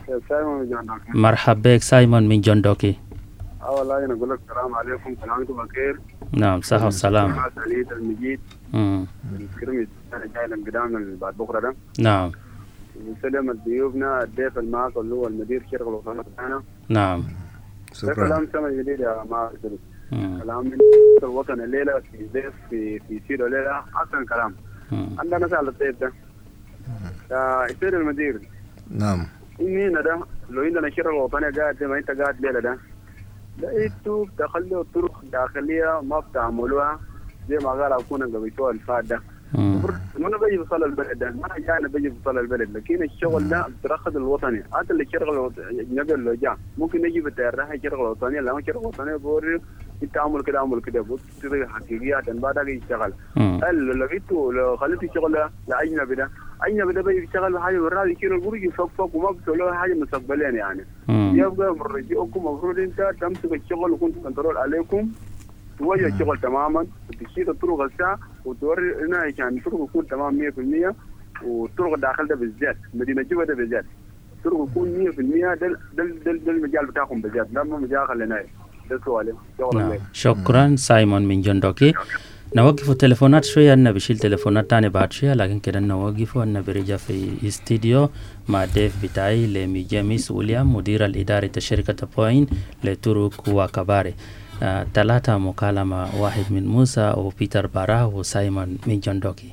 سايمون من جندوكي. مرحبا بك سايمون من جندوكي. والله أنا أقول لك السلام عليكم، سلامتكم بخير. نعم صحة والسلام. سعيد المجيد. الكرمي أنا جاي من قدام بعد بكرة ده. نعم. نسلم الضيوفنا الضيف المعاق اللي هو المدير شرق الوطن بتاعنا. نعم. شكرا. كلام سمع جديد يا معاق. كلام من الوطن الليلة في ضيف في سيرة الليلة أحسن كلام. عندنا مسألة الضيف ده. يصير المدير. نعم. إني ده لو عندنا شرق الوطنية قاعد زي ما أنت قاعد ليلة ده. لقيتوا تخلوا طرق داخلية ما بتعملوها زي ما قال أكون قبيتوا الفاد ده. أنا بيجي بصل البلد ده، ما جانا بيجي بصل البلد، لكن الشغل ده بترخص الوطني، هذا اللي شغل نقل لو جاء ممكن نجي بتعرفها شغل الوطني، لما شغل الوطني بوري أنت أعمل كده أعمل كده بتصير حقيقيات بعدها يشتغل. هل لقيتوا لو خليتوا شغل لأجنبي ده، أجنبي ده بيجي يشتغل بحاجة برا يصير البرج فوق وما بتسوي حاجة مستقبلين يعني. يبقى مرجعكم المفروض أنت تمسك الشغل وكنت كنترول عليكم. توجه الشغل تماما وتشيل الطرق الساعة وتوري لنا عشان الطرق تكون تمام 100% والطرق الداخل ده بالذات مدينة جوبا ده بالذات الطرق تكون 100% ده المجال بتاعكم بالذات لا ما مجال خلينا ده سؤالي. شكرا سايمون من جندوكي. نوقف التليفونات شوية أنا بشيل تليفونات تاني بعد شوية لكن كده نوقفه أنا برجع في استديو مع ديف بتاعي لمي جيمس ويليام مدير الإداري شركة بوين لطرق وكباري. 3 مكالمة، واحد من موسى وبيتر بارا وسايمون من جندوكي.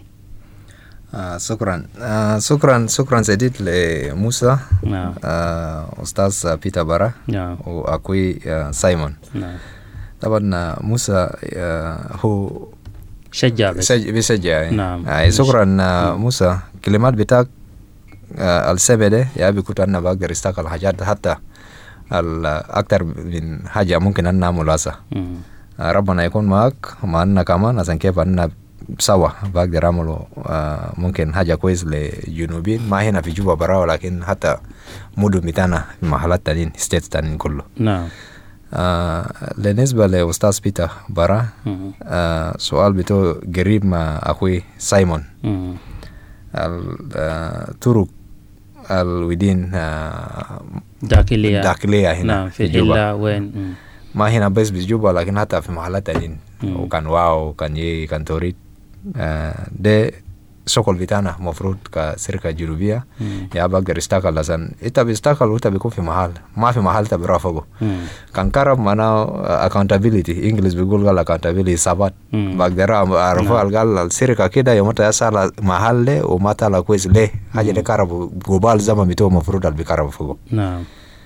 شكرا سيديد لموسى. أستاذ بيتر بارا وأخوي سايمون. طبعا موسى هو بيشجع. شكرا موسى. كلمات بتاعك السبب يا بيكون أنا بقدر استقل حاجات حتى الأكثر من حاجة ممكن أن نعملها. ربنا يكون معك معنا كمان عشان كيف أننا سوا بقدر أعمل ممكن حاجة كويس لجنوبين ما هنا في جوبا برا ولكن حتى مدن بتاعنا في محلات تانين ستيت تانين كله. نعم. بالنسبة لأستاذ بيتر برا سؤال بتو قريب مع أخوي سايمون. الطرق الودين داخلية هنا في جوبا وين ما هنا بس بجوبا لكن حتى في محلات تانيين وكان واو كان كان توريد ده شغل بتاعنا مفروض كشركة جنوبية يا بقدر استقل عشان انت بيستقل وانت بيكون في محل ما في محل تبرافقه كان كرب معنا accountability انجلش بيقول قال accountability ثبات بقدر اعرفه قال الشركة كده يوم متى يسال محل له وما طلع كويس ليه حاجة ده كرب جوبال زمان بتوع مفروض اللي بيكرب فوقه. نعم.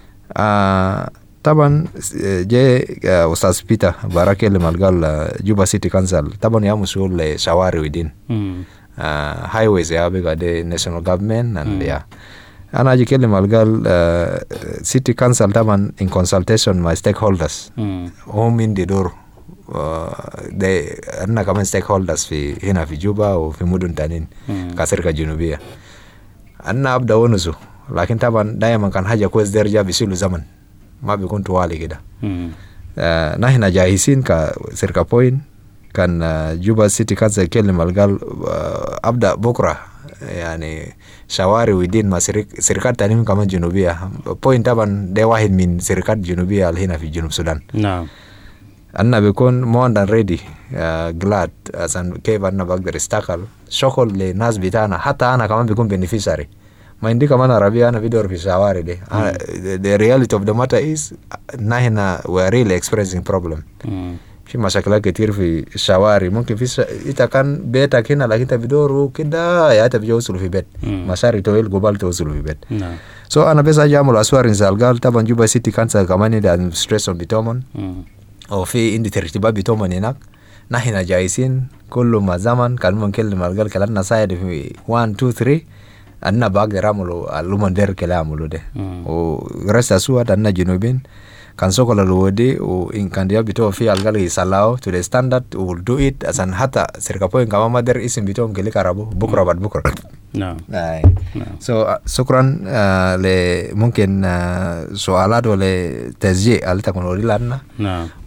طبعا جاء أستاذ بيتر بارك اللي قال جوبا سيتي كانسل طبعا يا مسؤول لشوارع ودين highways يا بيقى دي national government and أنا أجي كلمة قال city council طبعا in consultation my stakeholders هم من دي دور ده أنا كمان stakeholders في هنا في جوبا وفي مدن تانين كشركة جنوبية أنا أبدأ ونسو لكن طبعا دائما كان حاجة كويس درجة بيسيلو زمن ما بيكون طوالي كده. نحن جاهزين كشركة بوين كان جوبا سيتي كانسل كلمة قال أبدأ بكرة يعني شوارع ودين مع شركات تانية كمان جنوبية بوين طبعا ده واحد من شركات جنوبية هنا في جنوب السودان. نعم. أنا بيكون more than ready glad عشان كيف أنا بقدر استقل شغل للناس بتاعنا حتى أنا كمان بيكون beneficiary ما عندي كمان عربية أنا بدور في الشوارع دي. The reality of the matter is نحن we are really experiencing problem. في مشاكل كتير في الشوارع ممكن في إذا كان بيتك هنا لكن أنت بدور كده يا تبي توصل في بيت مشاري طويل قبل توصل في بيت. so أنا بس أجي أعمل أسوار إنزال قال طبعا جوبا سيتي كانسل كمان ده administration بتومن أو في عندي ترتيبات بتومن هناك نحن جايزين كل ما زمن كان ممكن قال كلامنا سايد في 1 2 3 أنا بقدر أعمله اللومن دير كلا أعمله ده ورست أسود أنا جنوبين كان سوكل الودي وإن كان ديا بتوع في الجال يسلاو to the standard will do it عشان حتى شركة بوين كمان ما در اسم بتوعهم كلي كرابو بكرة بعد بكرة. نعم. so شكرا لممكن سؤالات ولا تسجيل اللي تكون وري لنا. نعم.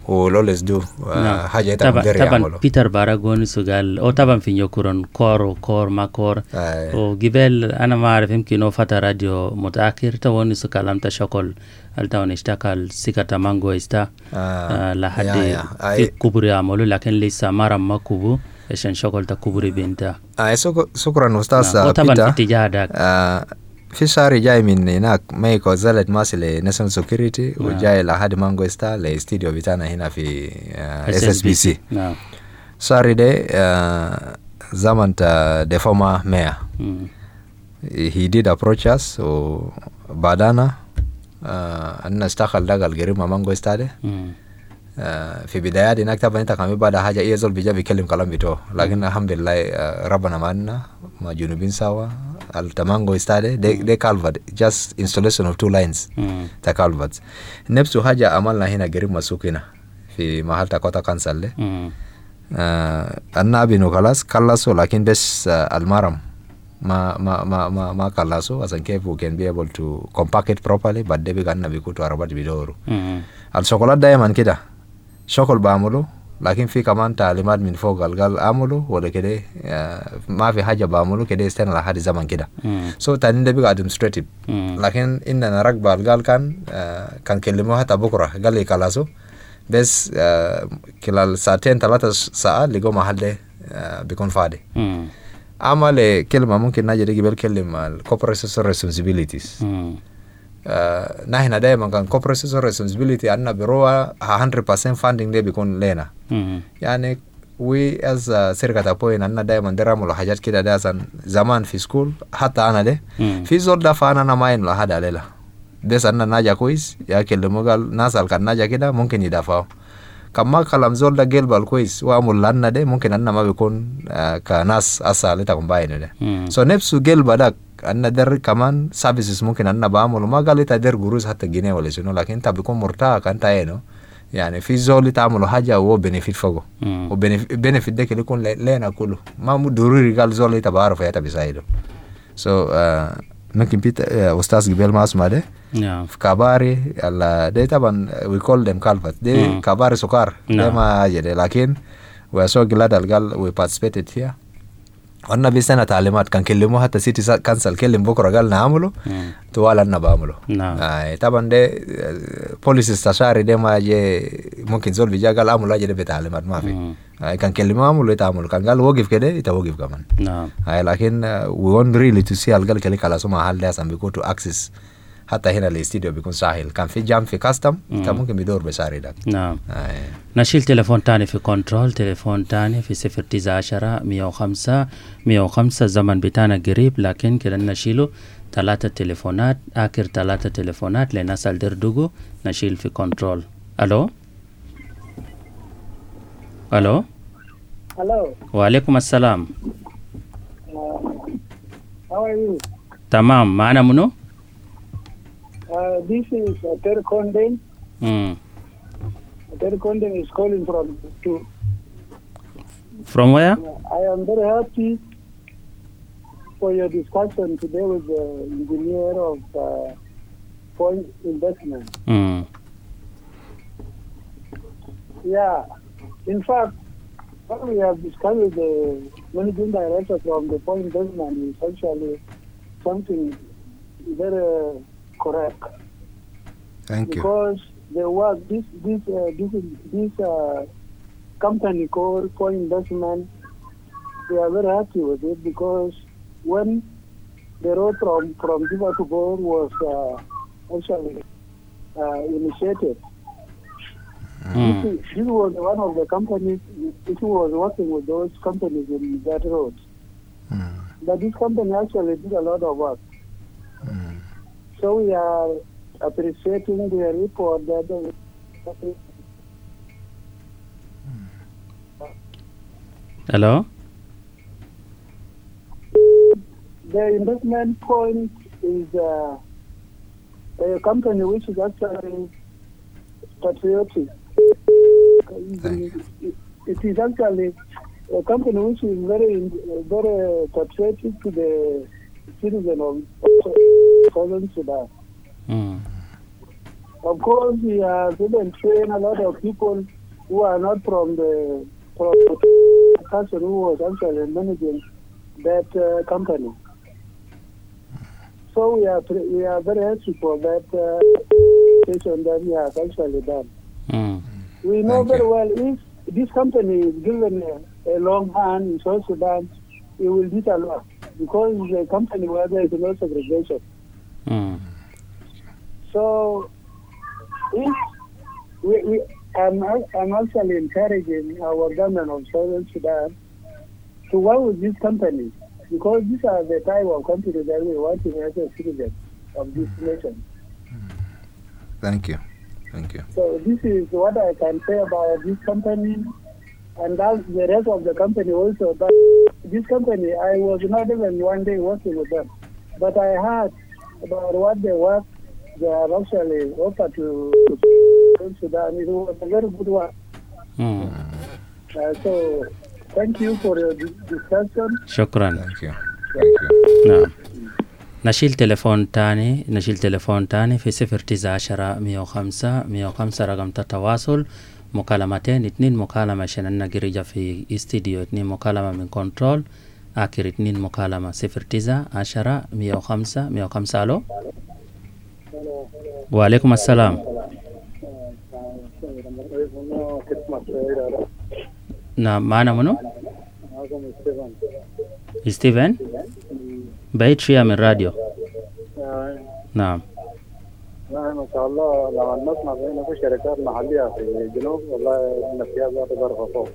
will always do حاجة طبعا بيتر باراغون سوغال او طبعا في نيوكورن كور ما كور وقبل انا ما اعرف يمكن فتره راديو متاخر توني سكلام تشكل التون اشتغل سيكاتا مانجو استا لحد في كبري عملوا لكن لسه ما كوبو عشان شغل تكبري بنتا شكرا استاذ طبعا في اتجاه داك في شهر جاي من هناك مايكو زالت ماسي لناشونال سيكوريتي وجاي لحد مانجو استا لاستديو بتاعنا هنا في SSBC. شهر ده زمن the former mayor he did approach us وبعدنا أنا اشتغل داخل قريب مانجو استا ده في بدايات هناك طبعا انت كمان بعد حاجه يزول بيجي بيكلم كلام بتوعه لكن الحمد لله ربنا معنا مع جنوبين سوا التمانجو استاده دي كالفرت just installation of 2 lines تا كالفرت نفس حاجه عملنا هنا قريب مسوق هنا في محل تاكوتا كانسل ده النبي نو خلصوا لكن بس المرم ما خلصوا عشان كيف we can be able to compact it properly but they بيقعدنا بيكوتوا عربات بيدوروا الشوكولات دايما كده شغل بعمله لكن في كمان تعليمات من فوق قال اعمله ولا كده ما في حاجه بعمله كده استنى لحد زمن كده سو تاني ده بقى ادمنستريتيف لكن اننا ركب قال كان كلمه حتى بكره قال لي خلاص بس خلال ساعتين 3 ساعات لقوا محل ده بيكون فاضي عمل كلمه ممكن نجي قبل كلمه الكوربريت ريسبونسبيلتيز نحن دائما كان corporate social responsibility أننا بروح 100% funding ده بيكون لنا يعني we as شركة أبوين أننا دائما درامو حاجات كده ده زمان في سكول حتى أنا ده في زول دفع أنا ما ينلو هذا عليه بس أننا ناجا كويس يا كلمة قال ناس اللي كان ناجا كده ممكن يدفعوا كما كلام زول ده قلب الكويس وعمل لنا ده ممكن أننا ما بيكون كناس أصلا تكون باين ده so نفسه قلب ده أن در كمان سيرفيسز ممكن أن بعمله ما قال تدر قروش حتى جنيه ولا شنو لكن أنت بيكون مرتاح أنت هنا يعني في زول تعمله حاجة وهو بنفيت فوقه وبنفيت ده كله يكون لنا كله ما ضروري قال زول يتبعرف يا تبيسايده ممكن بيت أستاذ قبل ما أسمع ده في كباري ده طبعا we call them calvert ده كباري سكر ده ما جده لكن we are so glad قال we participated here وانا بيسنا تعليمات كان كلموه حتى سيتي كانسل كلم بكره قال نعمله طوال انا بعمله طبعا ده بوليس استشاري ده ما جي ممكن زول بيجي قال اعمل اجي بتعليمات ما في كان كلمه اعمل يتعمل كان قال وقف كده يتوقف كمان لكن we want really to see قال كلك على سمع حال ده عشان بيكون تو اكسس حتى هنا الاستديو بيكون سهل كان في جام في كاستم انت ممكن بدور بشاري ده نشيل تليفون تاني في كنترول تليفون تاني في 010 105 زمن بتاعنا قريب لكن كده نشيله 3 تليفونات آخر 3 تليفونات لناس الدردوغو نشيل في كنترول الو وعليكم السلام how are you تمام معنا منو this is Terry Condon. Terry Condon is calling from where? I am very happy for your discussion today with the engineer of Point Investment. Yeah, in fact, what we have discussed with the managing director from the Point Investment is actually something very correct. Thank you. Because the work this company called Point Investment, we are very happy with it because when the road from Juba to Bor was actually initiated, this was one of the companies which was working with those companies in that road. But this company actually did a lot of work. So we are appreciating the report that Hello? The investment point is a company which is actually patriotic. It is actually a company which is very patriotic to the citizen of Southern Sudan. Of course, we have even trained a lot of people who are not from the person who was actually managing that company. So we are very happy for that station that we have actually done. We know very well if this company is given a long hand in South Sudan, it will do a lot because it's a company where there is no segregation. So if I'm actually encouraging our government of Southern Sudan to work with these companies because these are the type of companies that we want to make as citizens of this nation. Thank you. So this is what I can say about this company, and that's the rest of the company also. But this company, I was not even one day working with them, but I heard about what they work. They are actually offered to Sudan. It was a very good one. So thank you for your discussion. شكرا. Thank you. نعم. نشيل تليفون تاني في 010-105 رقم التواصل. مكالمتين 2 مكالمة عشان نجريجا في استديو 2 مكالمة من كنترول آخر 2 مكالمة 010-105 ألو. وعليكم السلام. نعم معنا منو؟ ستيفن. بعيد شوية من الراديو. نعم. ما شاء الله لما نسمع في شركات محلية في الجنوب والله النفسيات ذات ضربة فوق.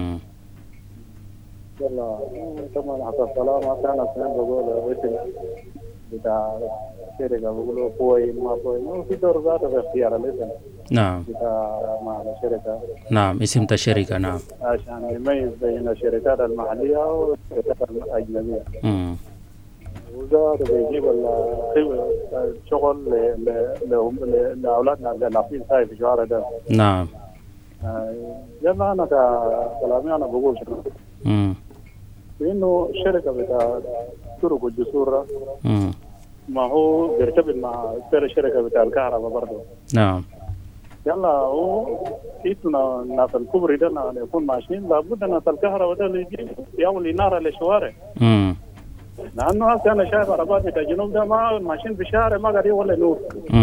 والله طبعا حتى السلام كان اثنين بقول اسم بتاع شركة بقولوا بوي ما بوي ما في دور ذاته في اختيار الاسم. نعم. بتاع مع الشركة. نعم اسم الشركة نعم. عشان يميز بين الشركات المحلية والشركات الأجنبية. وزاد بيجيب الشغل لأولادنا اللي لاقين ساي في الشوارع ده. نعم. يلا أنا كلامي أنا بقول شنو؟ إنه الشركة بتاع طرق الجسور ما هو بيرتبط مع الشركة بتاع الكهرباء برضه. نعم. يلا هو إحنا الناس الكبرى ده يكون ماشيين لابد الناس الكهرباء ده اللي يعمل إنارة للشوارع. لأنه هسه أنا شايف عربات بتاع الجنوب ده ما ماشيين في الشارع ما قاعدين ولا نور.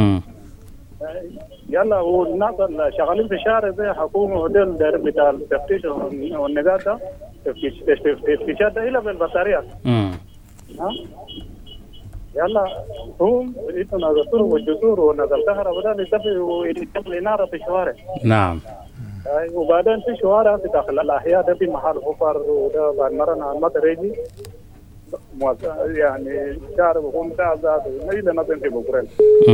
يلا والناس اللي شغالين في الشارع زي حكومة ودول بتاع التفتيش والنقاط ده تفتيشات ده إلا بالبطاريات. يلا هم إنتوا ناس الطرق والجسور وناس الكهرباء ده يتفقوا الإنارة في الشوارع. نعم. وبعدين في شوارع في داخل الأحياء ده في محل حفر وده بعد مرة ما تريجي يعني شارع بكون تعزات وإذا نظم في بكرين.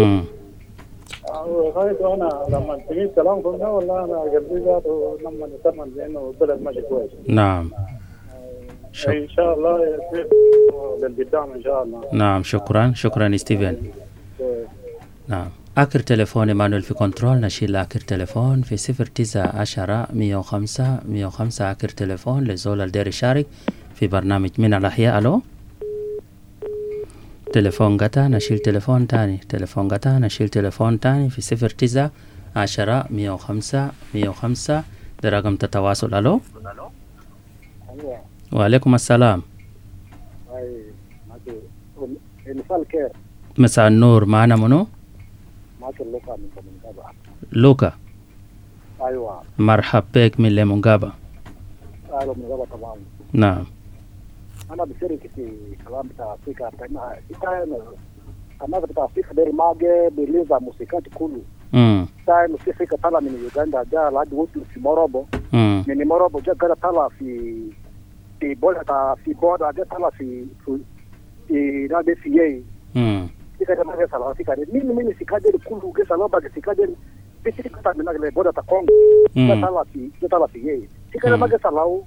خايف أنا لما تجيب كلامكم ده والله أنا قلبي ذاته لما نتمنى لأنه البلد ماشي كويس. نعم. إن شاء الله يصير للقدام إن شاء الله. نعم شكرا ستيفن. نعم. آخر تليفون مانويل في كنترول نشيل آخر تليفون في 010-105 آخر تليفون لزول الدير يشارك في برنامج من الأحياء. ألو. تليفون قطع نشيل تليفون تاني نشيل تليفون تاني في 010-105 ده رقم التواصل. ألو. وعليكم السلام. مساء النور. معنا منو؟ لوكا. أيوة. مرحب بك من ليمونغابا. أهلا من طبعا. نعم. أنا بشارك في كلام بتاع أفريقيا أنا بتاع أفريقيا ده الماجي بيليزا موسيقات كله. تاي موسيقى طالع من يوغندا جاء لحد وصل في موروبو. من موروبو جاء كده طالع في بودا جاء طالع في نادي سياي. كده ما جاء صلاة كده مين سكادر كله جاء صلاة بعد سكادر بيسكت من أجل بودا تكون جاء طالع في ياي. كده ما جاء صلاة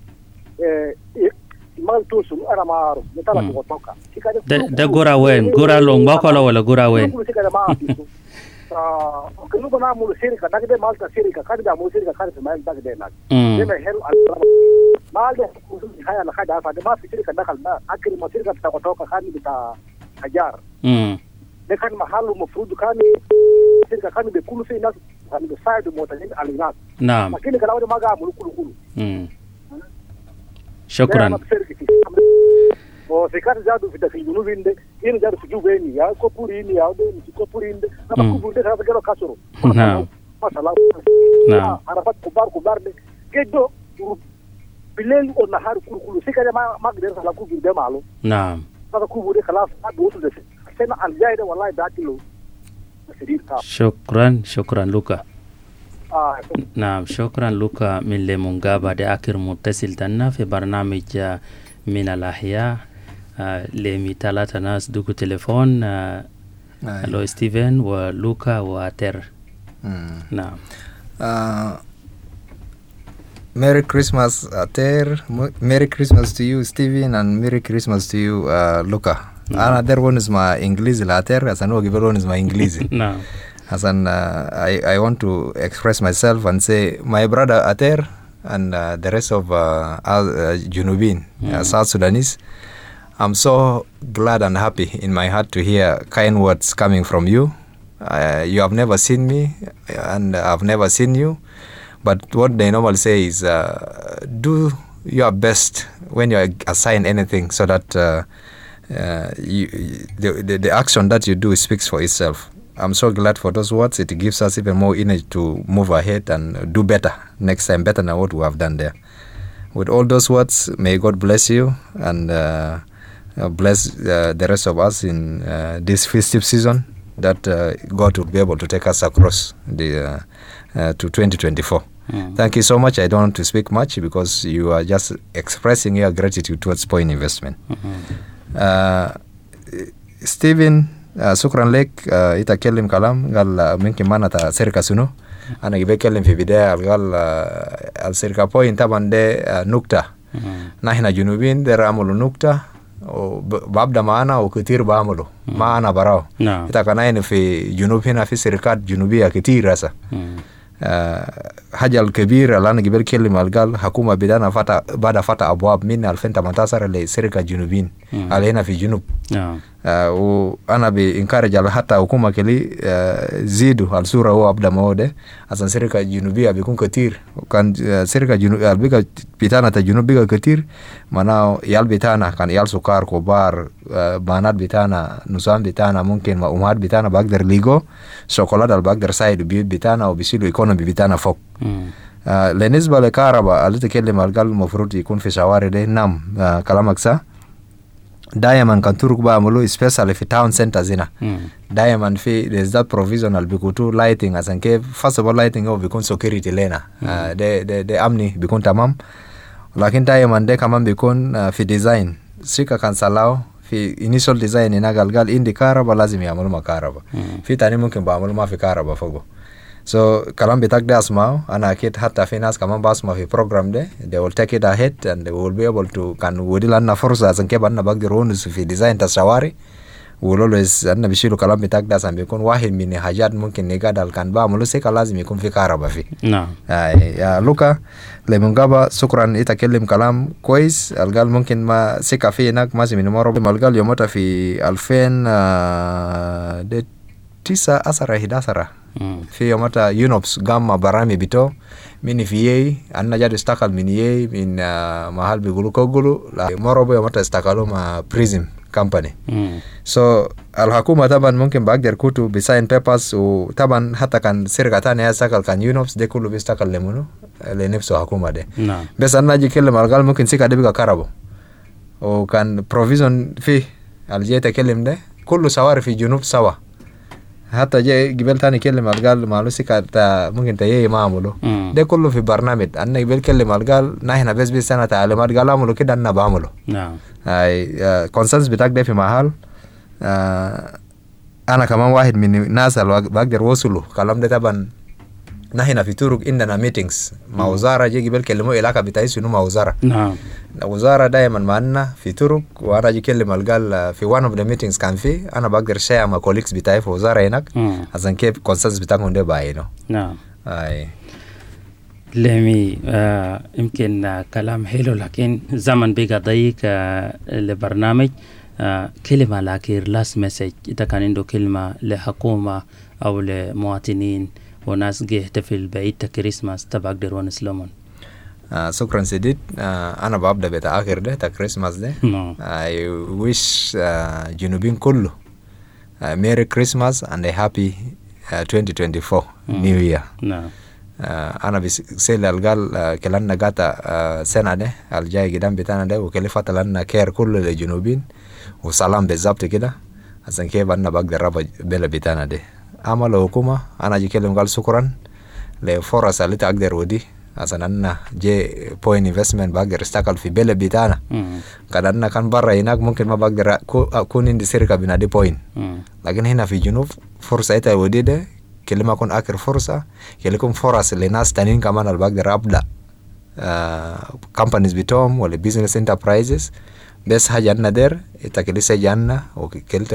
ده gura wen gura longboko wala gura wen كلنا نعمل شركة نقدر مالك شركة كذا مو شركة كذا ما ينتج ده ناس لما هلو ما له هاي أنا خد عارف ما في شركة دخل ما أكل ما شركة بتاعه كان بتاع حجار ده كان محله مفروض كان شركة كان بيكون في ناس يعني بيساعد المواطنين على الناس. نعم. لكن الكلام ده ما قام كله. شكرا. وفكر زادوا في الجنوب عندك هنا زادوا في الجنوب يا كوبورين يا في كوبورين أنا كوبورين هذا كله كسره. نعم. ما شاء الله. نعم. عرفت كبار ده كده بالليل والنهار كله سكة ما قدرت على كوبورين ده معلوم. نعم. هذا كوبورين خلاص ما بيوصل ده السنة الجاية ده والله بعتله. شكرا لوكا. نعم شكرا لوكا من لمونغابا دي آخر متصل تنا في برنامج من الأحياء. لمي 3 ناس دوكو تليفون. الو ستيفن ولوكا وتر. نعم. Merry Christmas, Ter. Merry Christmas to you, Steven, and Merry Christmas to you, Luca. Another one is my English, Later, as I know, give one is my English. No. As an, I want to express myself and say, my brother Ater and the rest of Junubin, South Sudanese, I'm so glad and happy in my heart to hear kind words coming from you. You have never seen me, and I've never seen you. But what they normally say is, do your best when you assign anything, so that the action that you do speaks for itself. I'm so glad for those words. It gives us even more energy to move ahead and do better next time, better than what we have done there. With all those words, may God bless you and bless the rest of us in this festive season, that God will be able to take us across the to 2024. Thank you so much. I don't want to speak much because you are just expressing your gratitude towards Point Investment. Steven, shukran lek. Itakellim kalam gal mumkin mana ta serika suno. Ana gibekellim fi bidaya gal al serika Point taban de nukta. Nahna junubin de ramulu nukta. وببدا معنا وكتير بعمله معنا براو إذا كان في جنوب هنا في شركات جنوبية كتير هسه حاجة الكبيرة اللي أنا قبل كلمة قال حكومة بدأنا بعد فتح أبواب من 2018 لشركة جنوبين على هنا في جنوب وأنا بإنكارج على حتى حكومة كلي زيدوا الصورة هو أبدا موده أصلا شركة جنوبية بيكون كتير وكان شركة جنوبية بيجا بيتانا تجنوب بيجا كتير مناو يال بيتانا كان يال سكر كبار بانات بيتانا نسان بيتانا ممكن ما أمهات بيتانا بقدر ليجو شوكولاتة بقدر سايد بيوت بيتانا وبيصيروا إيكونومي بيتانا فوق بالنسبة لكهرباء اللي تكلم القال المفروض يكون في شوارع ده نعم كلامك صح دائما كان ترك بعملوا especially في town centers هنا دائما في there's that provisional بيكونوا lighting عشان كيف first of all lighting هو بيكون security لنا ده أمني بيكون تمام لكن دائما ده كمان بيكون في design شركة كان سلاو في initial design هنا قال إندي كهرباء لازم يعملوا ما كهرباء في تاني ممكن بعملوا ما في كهرباء فوقه so كلام بتاعك ده أسمعه أنا أكيد حتى في ناس كمان بسمع في program ده they will take it ahead and they will be able to كان ودي لنا فرصة عشان كيف أنا بقدر ونس في ديزاين تسواري ولولوس أنا بيشيلوا كلام بتاعك ده عشان بيكون واحد من حاجات ممكن نقدر كان بعمله سيك لازم يكون في كهرباء فيه نعم يا لوكا لمنقابة شكرا يتكلم كلام كويس القال ممكن ما سيكا فيه هناك ماشي من مرة القال يومتها في 2011 في يومتا يونوبس قام برامي بتو من في يي أنا جاد استقل من يي من محل بيقولوا كوغلو مرة يومتا استقلوا مع بريزم كامباني so الحكومة طبعا ممكن بقدر كوتو بساين بيبرز وطبعا حتى كان شركة تانية استقل كان يونوبس ده كله بيستقل لمنو لنفسه حكومة ده بس أنا أجي كلم القال ممكن سيكا ده بيقى كهرباء وكان بروفيزون فيه الجي تكلم ده كله سواري في جنوب سوا حتى جاي قبل تاني كلمة قال مالو سيكا ممكن تيجي ما عملو ده كله في برنامج أنا قبل كلمة قال نحن بس أنا تعليمات قال عملو كده أنا بعمله نعم هاي كونسنس بتاعك ده في محل أنا كمان واحد من الناس اللي بقدر وصله كلام ده طبعا نحن في تورك عندنا ميتينجز مع وزارة جي قبل كلموا علاقة بتاعي شنو مع وزارة نعم وزارة دائما معنا في تورك وأنا جي كلمة قال في one of the meetings كان فيه أنا بقدر شيء مع colleagues بتاعي في وزارة هناك عشان كيف كونسنس بتاعهم ده باينه نعم أي لمي يمكن كلام حلو لكن زمن بقى ضيق لبرنامج كلمة الأخير last message إذا كان عنده كلمة لحكومة أو لمواطنين وناس جه يحتفل بعيد كريسماس تبع أقدر ونسلمون. شكرا سديد. أنا ببدأ بتآخر ده كريسماس ده. I wish جنوبين كله Merry Christmas and a happy 2024 New Year. أنا بسيل القال كلنا قاتا سنة ده الجاي قدام بتاعنا ده وكلفت لنا كير كله للجنوبين وسلام بالضبط كده عشان كيف أنا بقدر ربع بلا بتاعنا ده. عمل الحكومة أنا جي كلم قال شكرا لفرص اللي تقدر ودي عشان أنا جي بوين إنفستمنت بقدر استقل في بلا بتاعنا. كأننا كان برا هناك ممكن ما بقدر أكون عندي شركة بنادي بوين، لكن هنا في جنوب فرصة إتا ودي ده كلمة أكون آخر فرصة كلكم فرص لناس تانيين كمان اللي بقدر أبدأ companies بتوعهم ولا business enterprises. بس حاجة نادر إتكليسة جانا وكلت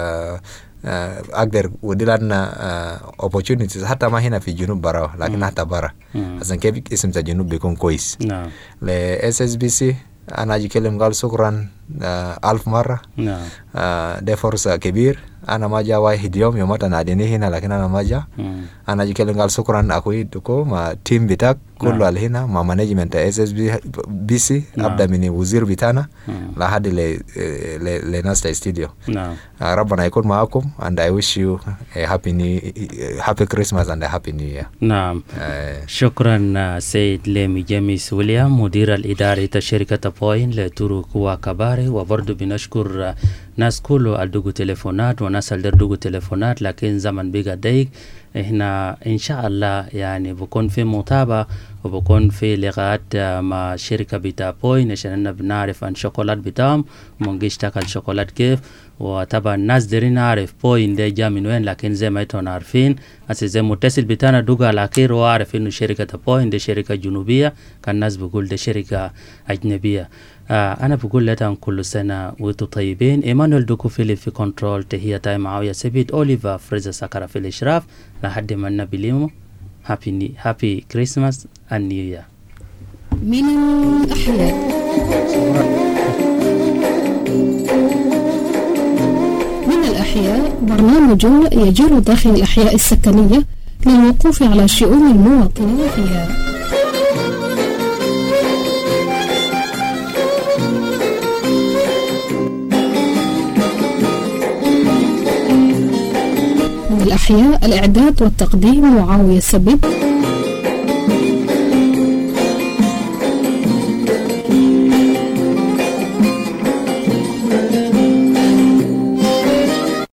أقدر ودي لنا opportunities حتى ما هنا في جنوب برا لكن حتى برا عشان كيف اسم الجنوب بيكون كويس. ل SSBC أنا أجي كلم قال شكرا 1000 مرة. ده فرصة كبير. أنا ما جا واحد يوم تناديني هنا لكن أنا ما جا. أنا أجي كلم قال شكرا أخوي دكو ما تيم بتاعك كله على هنا ما مانجمنت SSBC أبدأ من وزير بتاعنا لحد لناس الاستديو. ربنا يكون معكم and I wish you a happy Christmas and a happy New Year. نعم. شكرا سيد ليمي جيمس ويليام مدير الإداري شركة بوين لطرق وكباري. وبرضو بنشكر ناس كله الدوغو تليفونات وناس الدردوغو تليفونات لكن زمن بيقى دايق. احنا ان شاء الله يعني بكون في متابعة وبكون في لقاءات مع شركة بتاع بوين عشان بنعرف عن شوكولات بتاعهم ومنجيش تاكل شوكولات كيف. وطبعا الناس دارين نعرف بوين ده جا من وين لكن زي ما انتم عارفين زي متصل بتاعنا دوغا الاخير وعارف انه شركة بوين ده شركة جنوبية كان الناس بيقول ده شركة اجنبية. أنا بقول لكم كل سنة وانتم طيبين. إيمانويل دوكو فيليب في كنترول تحية معاوية سبيت أوليفا فريزا سكرة في الإشراف لحد ما نبليمو هابي كريسماس and New Year. من الأحياء من الأحياء برنامج يجول داخل الأحياء السكنية للوقوف على شؤون المواطنين فيها. الأحياء الإعداد والتقديم معاوية سبيت.